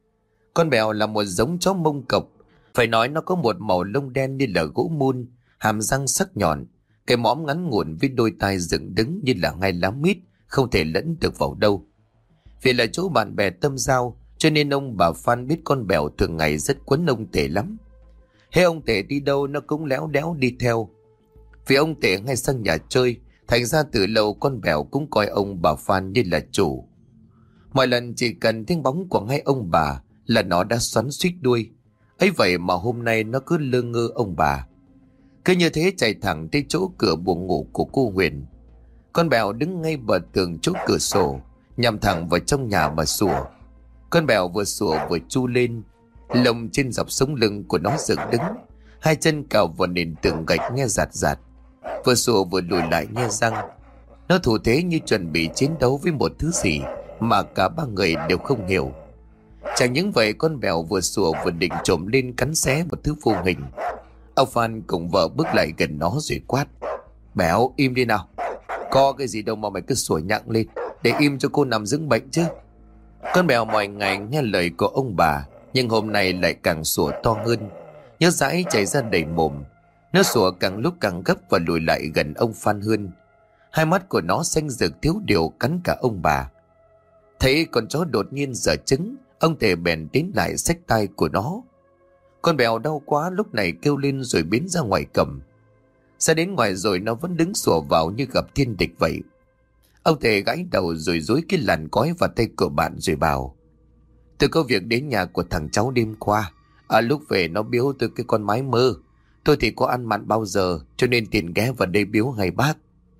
Con Bèo là một giống chó Mông Cộc, phải nói nó có một màu lông đen như là gỗ mun, hàm răng sắc nhọn, cái mõm ngắn ngủn với đôi tai dựng đứng như là hai lá mít, không thể lẫn được vào đâu. Vì là chỗ bạn bè tâm giao, cho nên ông bà Phan biết con Bèo thường ngày rất quấn ông Tề lắm. Hễ ông Tề đi đâu nó cũng léo đéo đi theo. Vì ông Tề hay sang nhà chơi, thành ra từ lâu con Bèo cũng coi ông bà Phan như là chủ. Mọi lần chỉ cần tiếng bóng của hai ông bà là nó đã xoắn xuýt đuôi. Ấy vậy mà hôm nay nó cứ lơ ngơ ông bà. Cứ như thế chạy thẳng tới chỗ cửa buồng ngủ của cô Huyền. Con Bèo đứng ngay bờ tường chỗ cửa sổ, nhằm thẳng vào trong nhà mà sủa. Con Bèo vừa sủa vừa chu lên, lông trên dọc sống lưng của nó dựng đứng, hai chân cào vào nền tường gạch nghe rạt rạt, vừa sủa vừa lùi lại nghe răng. Nó thủ thế như chuẩn bị chiến đấu với một thứ gì mà cả ba người đều không hiểu. Chẳng những vậy, con Bèo vừa sủa vừa định trồm lên cắn xé một thứ vô hình. Ông Phan cùng vợ bước lại gần nó rồi quát: "Bèo, im đi nào. Có cái gì đâu mà mày cứ sủa nhặng lên, để im cho cô nằm dưỡng bệnh chứ." Con Bèo mọi ngày nghe lời của ông bà, nhưng hôm nay lại càng sủa to hơn, nhớ dãi chảy ra đầy mồm. Nó sủa càng lúc càng gấp và lùi lại gần ông Phan hơn. Hai mắt của nó xanh rực thiếu điều cắn cả ông bà. Thấy con chó đột nhiên giở trứng, ông Tề bèn tiến lại xách tay của nó. Con Bèo đau quá lúc này kêu lên rồi biến ra ngoài cổng. Ra đến ngoài rồi nó vẫn đứng sủa vào như gặp thiên địch vậy. Ông Tề gãi đầu rồi dúi cái làn cói vào tay của bạn rồi bảo: "Tôi có việc đến nhà của thằng cháu đêm qua. À, lúc về nó biếu tôi cái con mái mơ. Tôi thì có ăn mặn bao giờ, cho nên tiền ghé vào đây biếu ngay bác."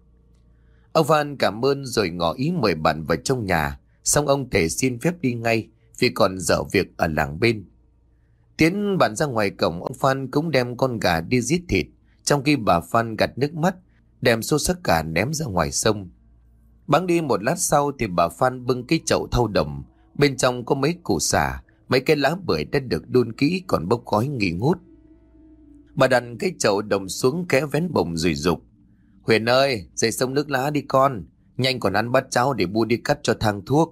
Ông Phan cảm ơn rồi ngỏ ý mời bạn vào trong nhà. Xong ông Tề xin phép đi ngay vì còn dở việc ở làng bên. Tiến bạn ra ngoài cổng, ông Phan cũng đem con gà đi giết thịt, trong khi bà Phan gạt nước mắt đem xô xấc gà ném ra ngoài sông. Bẵng đi một lát sau thì bà Phan bưng cái chậu thau đồng, bên trong có mấy củ sả, mấy cái lá bưởi đã được đun kỹ còn bốc khói nghi ngút. Bà đặt cái chậu đồng xuống kẽ vén bồng rồi dục: "Huyền ơi, dậy xông nước lá đi con, nhanh còn ăn bát cháo để bu đi cắt cho thang thuốc."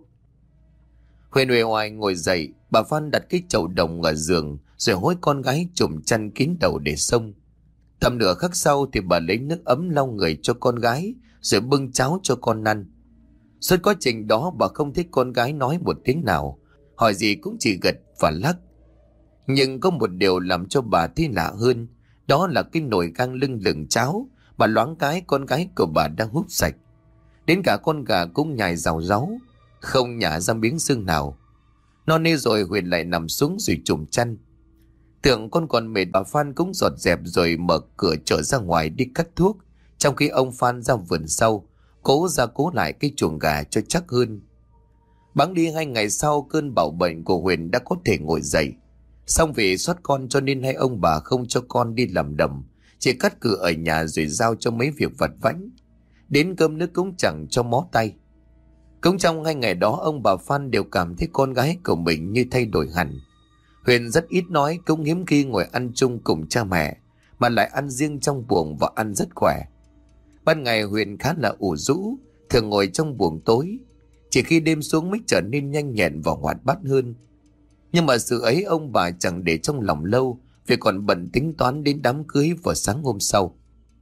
Huyền uể oải ngồi dậy, bà Phan đặt cái chậu đồng ở giường rồi hối con gái trùm chăn kín đầu để xông. Tầm nửa khắc sau thì bà lấy nước ấm lau người cho con gái rồi bưng cháo cho con ăn. Suốt quá trình đó bà không thấy con gái nói một tiếng nào, hỏi gì cũng chỉ gật và lắc. Nhưng có một điều làm cho bà thấy lạ hơn, đó là cái nồi gang lưng lửng cháo bà loáng cái con gái của bà đang húp sạch. Đến cả con gà cũng nhai rào ráu, không nhả ra miếng xương nào. No nê rồi Huyền lại nằm xuống rồi trùm chăn. Tưởng con còn mệt, bà Phan cũng dọn dẹp rồi mở cửa trở ra ngoài đi cắt thuốc, trong khi ông Phan ra vườn sau cố ra cố lại cái chuồng gà cho chắc hơn. Bẵng đi hai ngày sau, cơn bạo bệnh của Huyền đã có thể ngồi dậy. Xong vì xót con cho nên hai ông bà không cho con đi làm đầm, chỉ cắt cử ở nhà rồi giao cho mấy việc vặt vãnh. Đến cơm nước cũng chẳng cho mó tay. Cũng trong hai ngày đó, ông bà Phan đều cảm thấy con gái của mình như thay đổi hẳn. Huyền rất ít nói, cũng hiếm khi ngồi ăn chung cùng cha mẹ, mà lại ăn riêng trong buồng và ăn rất khỏe. Ban ngày Huyền khá là ủ rũ, thường ngồi trong buồng tối, chỉ khi đêm xuống mới trở nên nhanh nhẹn và hoạt bát hơn. Nhưng mà sự ấy ông bà chẳng để trong lòng lâu, vì còn bận tính toán đến đám cưới vào sáng hôm sau.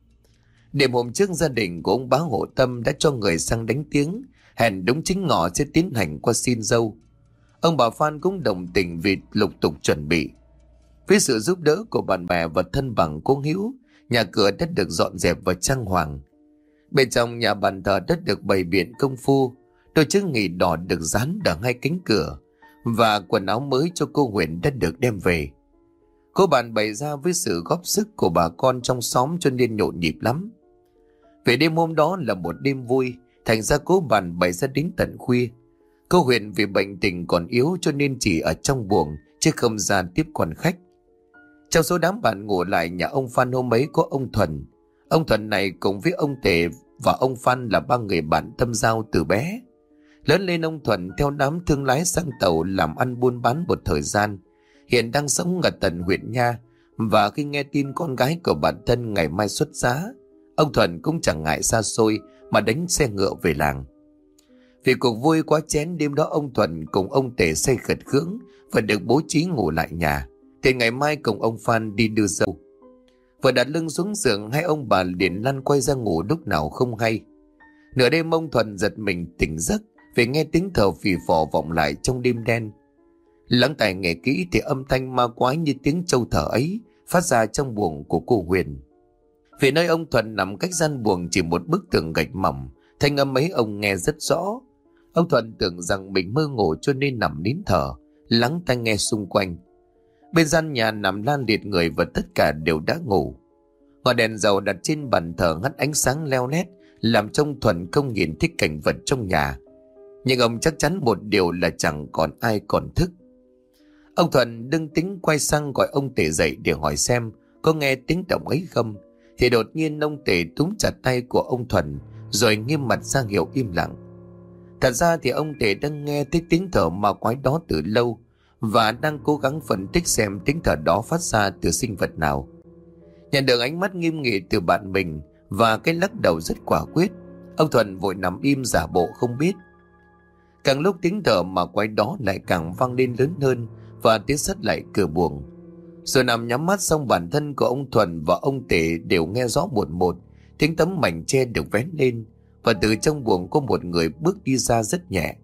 Đêm hôm trước, gia đình của ông bá Hộ Tâm đã cho người sang đánh tiếng, hẹn đúng chính ngọ sẽ tiến hành qua xin dâu. Ông bà Phan cũng đồng tình vì lục tục chuẩn bị. Với sự giúp đỡ của bạn bè và thân bằng cố hữu, nhà cửa đã được dọn dẹp và trang hoàng. Bên trong nhà bàn thờ đã được bày biện công phu, đôi chiếc nghỉ đỏ được dán ở hai cánh cửa, và quần áo mới cho cô Huyền đã được đem về. Cô bàn bày ra với sự góp sức của bà con trong xóm cho nên nhộn nhịp lắm. Về đêm hôm đó là một đêm vui, thành ra cô bàn bày ra đến tận khuya. Cô Huyền vì bệnh tình còn yếu cho nên chỉ ở trong buồng chứ không ra tiếp quản khách. Trong số đám bạn ngủ lại nhà ông Phan hôm ấy có ông Thuần. Ông Thuần này cùng với ông Tề và ông Phan là ba người bạn tâm giao từ bé. Lớn lên ông Thuận theo đám thương lái sang tàu làm ăn buôn bán một thời gian, hiện đang sống ở tận huyện Nha. Và khi nghe tin con gái của bản thân ngày mai xuất giá, ông Thuận cũng chẳng ngại xa xôi mà đánh xe ngựa về làng. Vì cuộc vui quá chén, đêm đó ông Thuận cùng ông Tề say khật khưỡng và được bố trí ngủ lại nhà, thì ngày mai cùng ông Phan đi đưa dâu. Vừa đặt lưng xuống giường, hai ông bà liền lăn quay ra ngủ lúc nào không hay. Nửa đêm ông Thuận giật mình tỉnh giấc vì nghe tiếng thở phì phò vọng lại trong đêm đen. Lắng tai nghe kỹ thì âm thanh ma quái như tiếng trâu thở ấy phát ra trong buồng của cô Huyền. Vì nơi ông Thuận nằm cách gian buồng chỉ một bức tường gạch mỏng, thanh âm ấy ông nghe rất rõ. Ông Thuận tưởng rằng mình mơ ngủ cho nên nằm nín thở, lắng tai nghe xung quanh. Bên gian nhà nằm lan liệt người và tất cả đều đã ngủ. Ngọn đèn dầu đặt trên bàn thờ ngắt ánh sáng leo lét, làm trông Thuận không nhìn thích cảnh vật trong nhà. Nhưng ông chắc chắn một điều là chẳng còn ai còn thức. Ông Thuận đương tính quay sang gọi ông Tề dậy để hỏi xem có nghe tiếng động ấy không, thì đột nhiên ông Tề túm chặt tay của ông Thuận rồi nghiêm mặt ra hiệu im lặng. Thật ra thì ông Tề đang nghe thấy tiếng thở ma quái đó từ lâu và đang cố gắng phân tích xem tiếng thở đó phát ra từ sinh vật nào. Nhận được ánh mắt nghiêm nghị từ bạn mình và cái lắc đầu rất quả quyết, ông Thuận vội nằm im giả bộ không biết. Càng lúc tiếng thở ma quái đó lại càng vang lên lớn hơn và tiến sát lại cửa buồng. Rồi nằm nhắm mắt xong, bản thân của ông Thuận và ông Tề đều nghe rõ một một tiếng tấm mảnh che được vén lên, và từ trong buồng có một người bước đi ra rất nhẹ.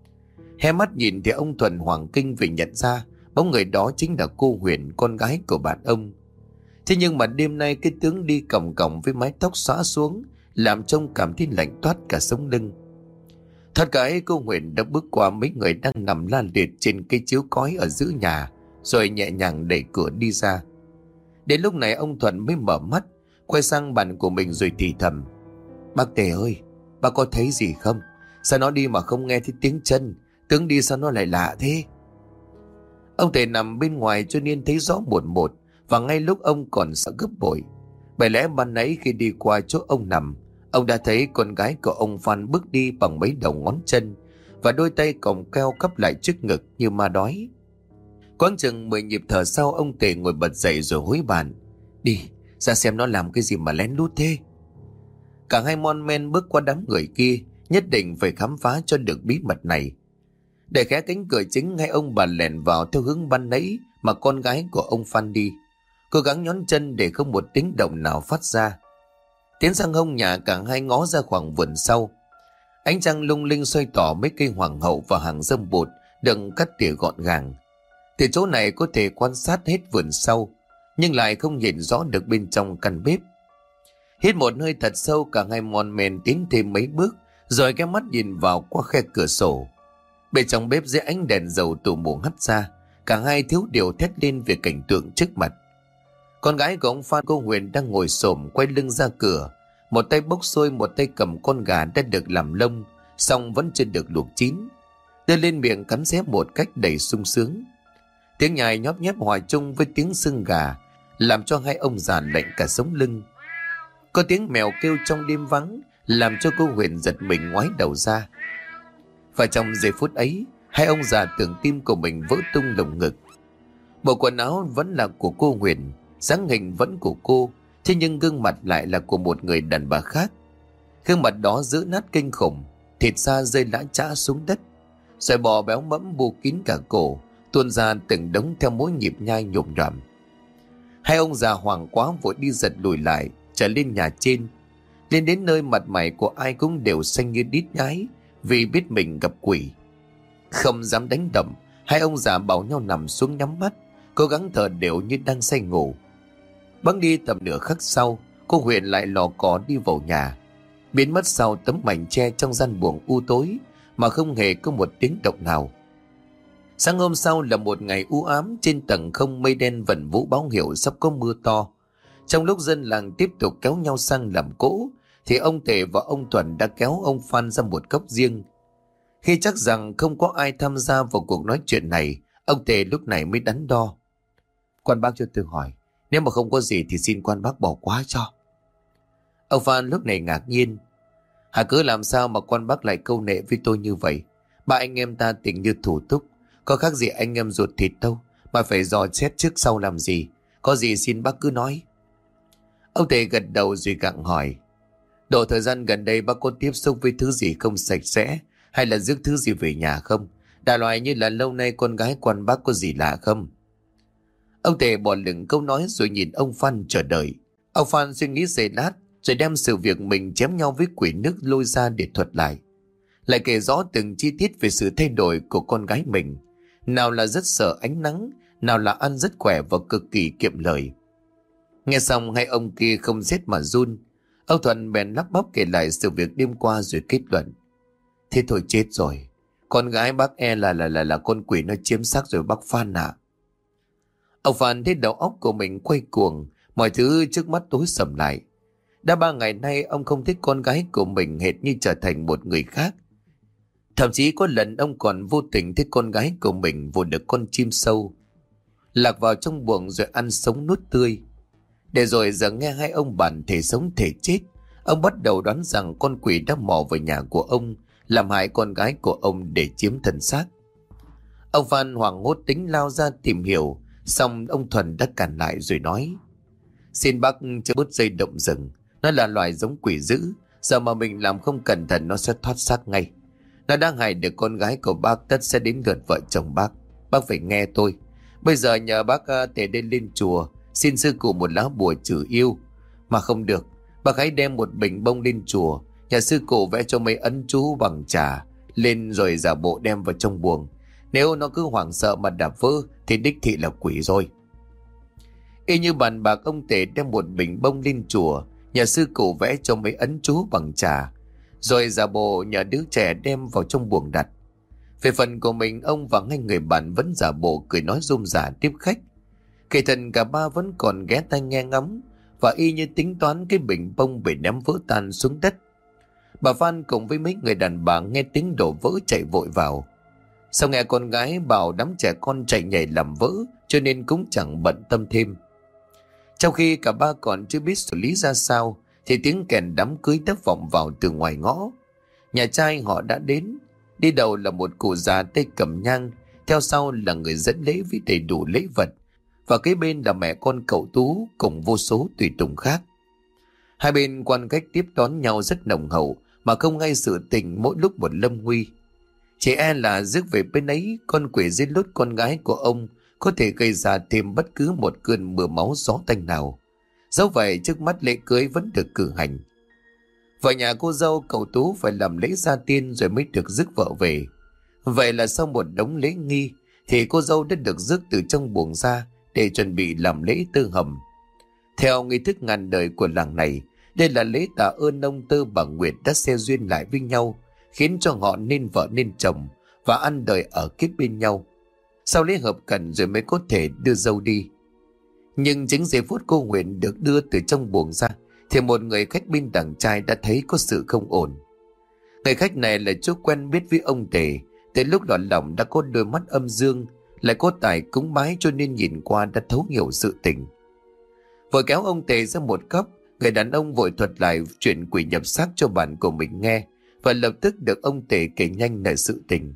Hé mắt nhìn thì ông Thuận hoảng kinh vì nhận ra bóng người đó chính là cô Huyền, con gái của bạn ông. Thế nhưng mà đêm nay cái tướng đi còng còng với mái tóc xõa xuống làm trông cảm thấy lạnh toát cả sống lưng. Thật cả ấy, cô Huyền đã bước qua mấy người đang nằm la liệt trên cây chiếu cói ở giữa nhà, rồi nhẹ nhàng đẩy cửa đi ra. Đến lúc này ông Thuận mới mở mắt, quay sang bạn của mình rồi thì thầm: "Bác Tề ơi, bác có thấy gì không? Sao nó đi mà không nghe thấy tiếng chân? Tướng đi sao nó lại lạ thế?" Ông Tề nằm bên ngoài cho nên thấy rõ một một, và ngay lúc ông còn sợ gấp bội. Bởi lẽ ban nãy khi đi qua chỗ ông nằm, ông đã thấy con gái của ông Phan bước đi bằng mấy đầu ngón chân và đôi tay còng keo cắp lại trước ngực như ma đói. Quãng chừng mười nhịp thở sau, ông Tề ngồi bật dậy rồi hối bạn: "Đi ra xem nó làm cái gì mà lén lút thế." Cả hai mon men bước qua đám người kia, nhất định phải khám phá cho được bí mật này. Để khẽ cánh cửa chính, hai ông bà lèn vào theo hướng ban nãy mà con gái của ông Phan đi, cố gắng nhón chân để không một tiếng động nào phát ra. Tiến sang hông nhà, cả hai ngó ra khoảng vườn sau. Ánh trăng lung linh soi tỏ mấy cây hoàng hậu và hàng dâm bụt đừng cắt tỉa gọn gàng. Từ chỗ này có thể quan sát hết vườn sau, nhưng lại không nhìn rõ được bên trong căn bếp. Hít một hơi thật sâu, cả hai mon men tiến thêm mấy bước, rồi cái mắt nhìn vào qua khe cửa sổ. Bên trong bếp dưới ánh đèn dầu tù mù hắt ra, cả hai thiếu điều thét lên về cảnh tượng trước mặt. Con gái của ông Phan, cô Huyền, đang ngồi xổm quay lưng ra cửa, một tay bốc xôi, một tay cầm con gà đã được làm lông song vẫn chưa được luộc chín, đưa lên miệng cắn xé một cách đầy sung sướng. Tiếng nhai nhóp nhép hòa chung với tiếng xương gà làm cho hai ông già lạnh cả sống lưng. Có tiếng mèo kêu trong đêm vắng làm cho cô Huyền giật mình ngoái đầu ra. Và trong giây phút ấy, hai ông già tưởng tim của mình vỡ tung lồng ngực. Bộ quần áo vẫn là của cô Huyền, dáng hình vẫn của cô, thế nhưng gương mặt lại là của một người đàn bà khác. Gương mặt đó dữ nát kinh khủng, thịt da rơi lã chã xuống đất, sợi bò béo mẫm bù kín cả cổ, tuôn ra từng đống theo mỗi nhịp nhai nhộm nhòm. Hai ông già hoảng quá vội đi giật lùi lại, trở lên nhà trên. Lên đến nơi, mặt mày của ai cũng đều xanh như đít nhái vì biết mình gặp quỷ. Không dám đánh động, hai ông già bảo nhau nằm xuống nhắm mắt, cố gắng thở đều như đang say ngủ. Bẵng đi tầm nửa khắc sau, cô Huyền lại lò cò đi vào nhà, biến mất sau tấm mảnh tre trong gian buồng u tối mà không hề có một tiếng động nào. Sáng hôm sau là một ngày u ám, trên tầng không mây đen vẩn vũ báo hiệu sắp có mưa to. Trong lúc dân làng tiếp tục kéo nhau sang làm cỗ, thì ông Tề và ông Thuận đã kéo ông Phan ra một góc riêng. Khi chắc rằng không có ai tham gia vào cuộc nói chuyện này, ông Tề lúc này mới đắn đo: "Quan bác cho tôi hỏi, nếu mà không có gì thì xin quan bác bỏ qua cho." Ông Phan lúc này ngạc nhiên: Hà cứ làm sao mà con bác lại câu nệ với tôi như vậy? Ba anh em ta tình như thủ túc, có khác gì anh em ruột thịt đâu mà phải dò xét trước sau làm gì. Có gì xin bác cứ nói. Ông Tề gật đầu rồi gặng hỏi: Độ thời gian gần đây bác có tiếp xúc với thứ gì không sạch sẽ, hay là rước thứ gì về nhà không? Đại loại như là lâu nay con gái quan bác có gì lạ không? Ông Tề bỏ lửng câu nói rồi nhìn ông Phan chờ đợi. Ông Phan suy nghĩ giây lát rồi đem sự việc mình chém nhau với quỷ nước lôi ra để thuật lại. Lại kể rõ từng chi tiết về sự thay đổi của con gái mình. Nào là rất sợ ánh nắng, nào là ăn rất khỏe và cực kỳ kiệm lời. Nghe xong hai ông kia không rét mà run. Ông Thuận bèn lắp bắp kể lại sự việc đêm qua rồi kết luận: Thế thôi chết rồi. Con gái bác e là là là là con quỷ nó chiếm xác rồi bác Phan à. Ông Phan thấy đầu óc của mình quay cuồng, mọi thứ trước mắt tối sầm lại. Đã ba ngày nay ông không thích con gái của mình hệt như trở thành một người khác. Thậm chí có lần ông còn vô tình thấy con gái của mình vồ được con chim sâu lạc vào trong buồng rồi ăn sống nuốt tươi. Để rồi giờ nghe hai ông bàn thể sống thể chết, ông bắt đầu đoán rằng con quỷ đã mò vào nhà của ông, làm hại con gái của ông để chiếm thân xác. Ông Phan hoảng hốt tính lao ra tìm hiểu, xong ông Thuần đã cản lại rồi nói: Xin bác cho bớt dây động rừng. Nó là loài giống quỷ dữ, giờ mà mình làm không cẩn thận nó sẽ thoát xác ngay. Nó đang hại được con gái của bác, tất sẽ đến lượt vợ chồng bác. Bác phải nghe tôi. Bây giờ nhờ bác uh, thể đến lên chùa xin sư cụ một lá bùa trừ yêu. Mà không được, bác hãy đem một bình bông lên chùa, nhà sư cụ vẽ cho mấy ấn chú bằng trà lên rồi giả bộ đem vào trong buồng. Nếu nó cứ hoảng sợ mà đạp vỡ thì đích thị là quỷ rồi. Y như bàn bạc, ông Tề đem một bình bông lên chùa, nhà sư cụ vẽ cho mấy ấn chú bằng trà rồi giả bộ nhờ đứa trẻ đem vào trong buồng đặt. Về phần của mình, ông và hai người bạn vẫn giả bộ cười nói rôm rả tiếp khách. Kỳ thần cả ba vẫn còn ghé tai nghe ngóng, và y như tính toán cái bình bông bị ném vỡ tan xuống đất. Bà Phan cùng với mấy người đàn bà nghe tiếng đổ vỡ chạy vội vào. Sau nghe con gái bảo đám trẻ con chạy nhảy làm vỡ, cho nên cũng chẳng bận tâm thêm. Trong khi cả ba còn chưa biết xử lý ra sao, thì tiếng kèn đám cưới đã vọng vào từ ngoài ngõ. Nhà trai họ đã đến. Đi đầu là một cụ già tay cầm nhang, theo sau là người dẫn lễ với đầy đủ lễ vật, và kế bên là mẹ con cậu Tú cùng vô số tùy tùng khác. Hai bên quan khách tiếp đón nhau rất nồng hậu, mà không ngay sự tình mỗi lúc một lâm nguy. Chỉ e là rước về bên ấy, con quỷ giết lốt con gái của ông có thể gây ra thêm bất cứ một cơn mưa máu gió tanh nào. Dẫu vậy trước mắt lễ cưới vẫn được cử hành. Vợ nhà cô dâu cậu Tú phải làm lễ gia tiên rồi mới được rước vợ về. Vậy là sau một đống lễ nghi thì cô dâu đã được rước từ trong buồng ra để chuẩn bị làm lễ tơ hầm. Theo nghi thức ngàn đời của làng này, đây là lễ tạ ơn ông Tơ bà Nguyệt đã xe duyên lại với nhau, khiến cho họ nên vợ nên chồng và ăn đời ở kiếp bên nhau. Sau lễ hợp cẩn rồi mới có thể đưa dâu đi. Nhưng chính giây phút cô Nguyệt được đưa từ trong buồng ra thì một người khách bên đằng trai đã thấy có sự không ổn. Người khách này là chú quen biết với ông Tề, tới lúc đó lòng đã có đôi mắt âm dương, lại có tài cúng bái cho nên nhìn qua đã thấu hiểu sự tình. Vội kéo ông Tề ra một góc, người đàn ông vội thuật lại chuyện quỷ nhập xác cho bạn của mình nghe, và lập tức được ông Tề kể nhanh lại sự tình.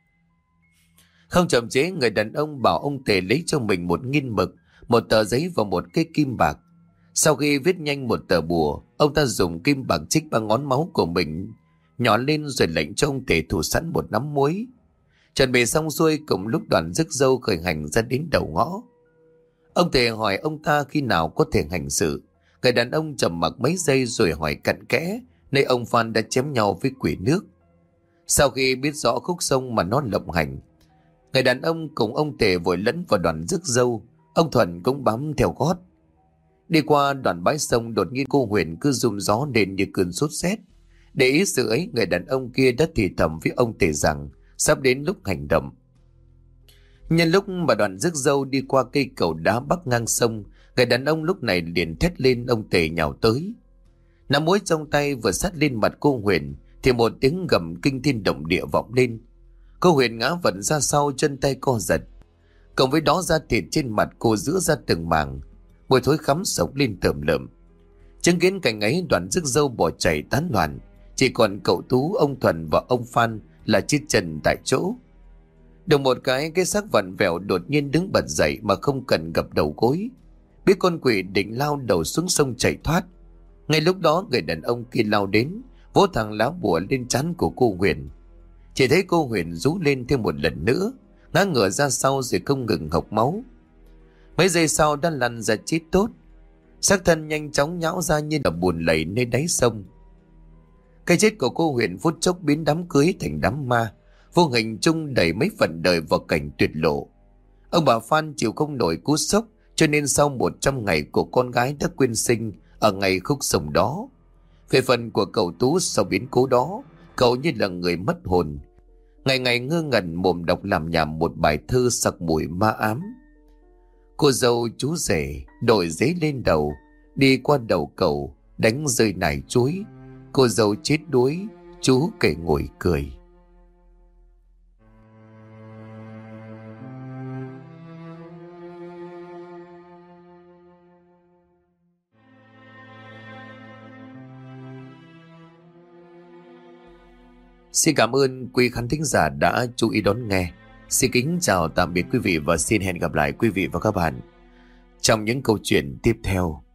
Không chậm chế, người đàn ông bảo ông Tề lấy cho mình một nghiên mực, một tờ giấy và một cây kim bạc. Sau khi viết nhanh một tờ bùa, ông ta dùng kim bạc chích ba ngón máu của mình nhỏ lên rồi lệnh cho ông Tề thủ sẵn một nắm muối. Chuẩn bị xong xuôi, cùng lúc đoàn rước dâu khởi hành ra đến đầu ngõ. Ông Tề hỏi ông ta khi nào có thể hành sự. Người đàn ông trầm mặc mấy giây rồi hỏi cặn kẽ nơi ông Phan đã chém nhau với quỷ nước. Sau khi biết rõ khúc sông mà nó lộng hành, người đàn ông cùng ông Tề vội lẫn vào đoàn rước dâu. Ông Thuần cũng bám theo gót. Đi qua đoạn bãi sông, đột nhiên cô Huyền cứ rung gió lên như cơn sốt rét. Để ý sự ấy, người đàn ông kia đã thì thầm với ông Tề rằng sắp đến lúc hành động. Nhân lúc mà đoàn rước dâu đi qua cây cầu đá bắc ngang sông, người đàn ông lúc này liền thét lên. Ông Tề nhào tới, nắm muối trong tay vừa sát lên mặt cô Huyền thì một tiếng gầm kinh thiên động địa vọng lên. Cô Huyền ngã vật ra sau, chân tay co giật, cộng với đó da thịt trên mặt cô rữa ra từng mảng, mùi thối khắm sộc lên tởm lợm. Chứng kiến cảnh ấy, đoàn rước dâu bỏ chạy tán loạn, Chỉ còn cậu Tú, ông Thuần và ông Phan là chết chân tại chỗ. Được một cái, cái xác vặn vẹo đột nhiên đứng bật dậy mà không cần gập đầu gối. Biết con quỷ định lao đầu xuống sông chạy thoát. Ngay lúc đó người đàn ông kia lao đến, vỗ thẳng lá bùa lên trán của cô Huyền. Chỉ thấy cô Huyền rú lên thêm một lần nữa, ngã ngửa ra sau rồi không ngừng hộc máu. Mấy giây sau đã lăn ra chết tốt. Xác thân nhanh chóng nhão ra như là bùn lầy nơi đáy sông. Cái chết của cô Huyền phút chốc biến đám cưới thành đám ma, vô hình chung đẩy mấy phần đời vào cảnh tuyệt lộ. Ông bà Phan chịu không nổi cú sốc, cho nên sau một trăm ngày của con gái đã quyên sinh ở ngày khúc sông đó. Về phần của cậu Tú, sau biến cố đó, cậu như là người mất hồn, ngày ngày ngơ ngẩn mồm đọc làm nhảm một bài thơ sặc mùi ma ám. Cô dâu chú rể đội giấy lên đầu, đi qua đầu cầu đánh rơi nải chuối. Cô dâu chết đuối, chú kể ngồi cười. Xin cảm ơn quý khán thính giả đã chú ý đón nghe. Xin kính chào tạm biệt quý vị và xin hẹn gặp lại quý vị và các bạn trong những câu chuyện tiếp theo.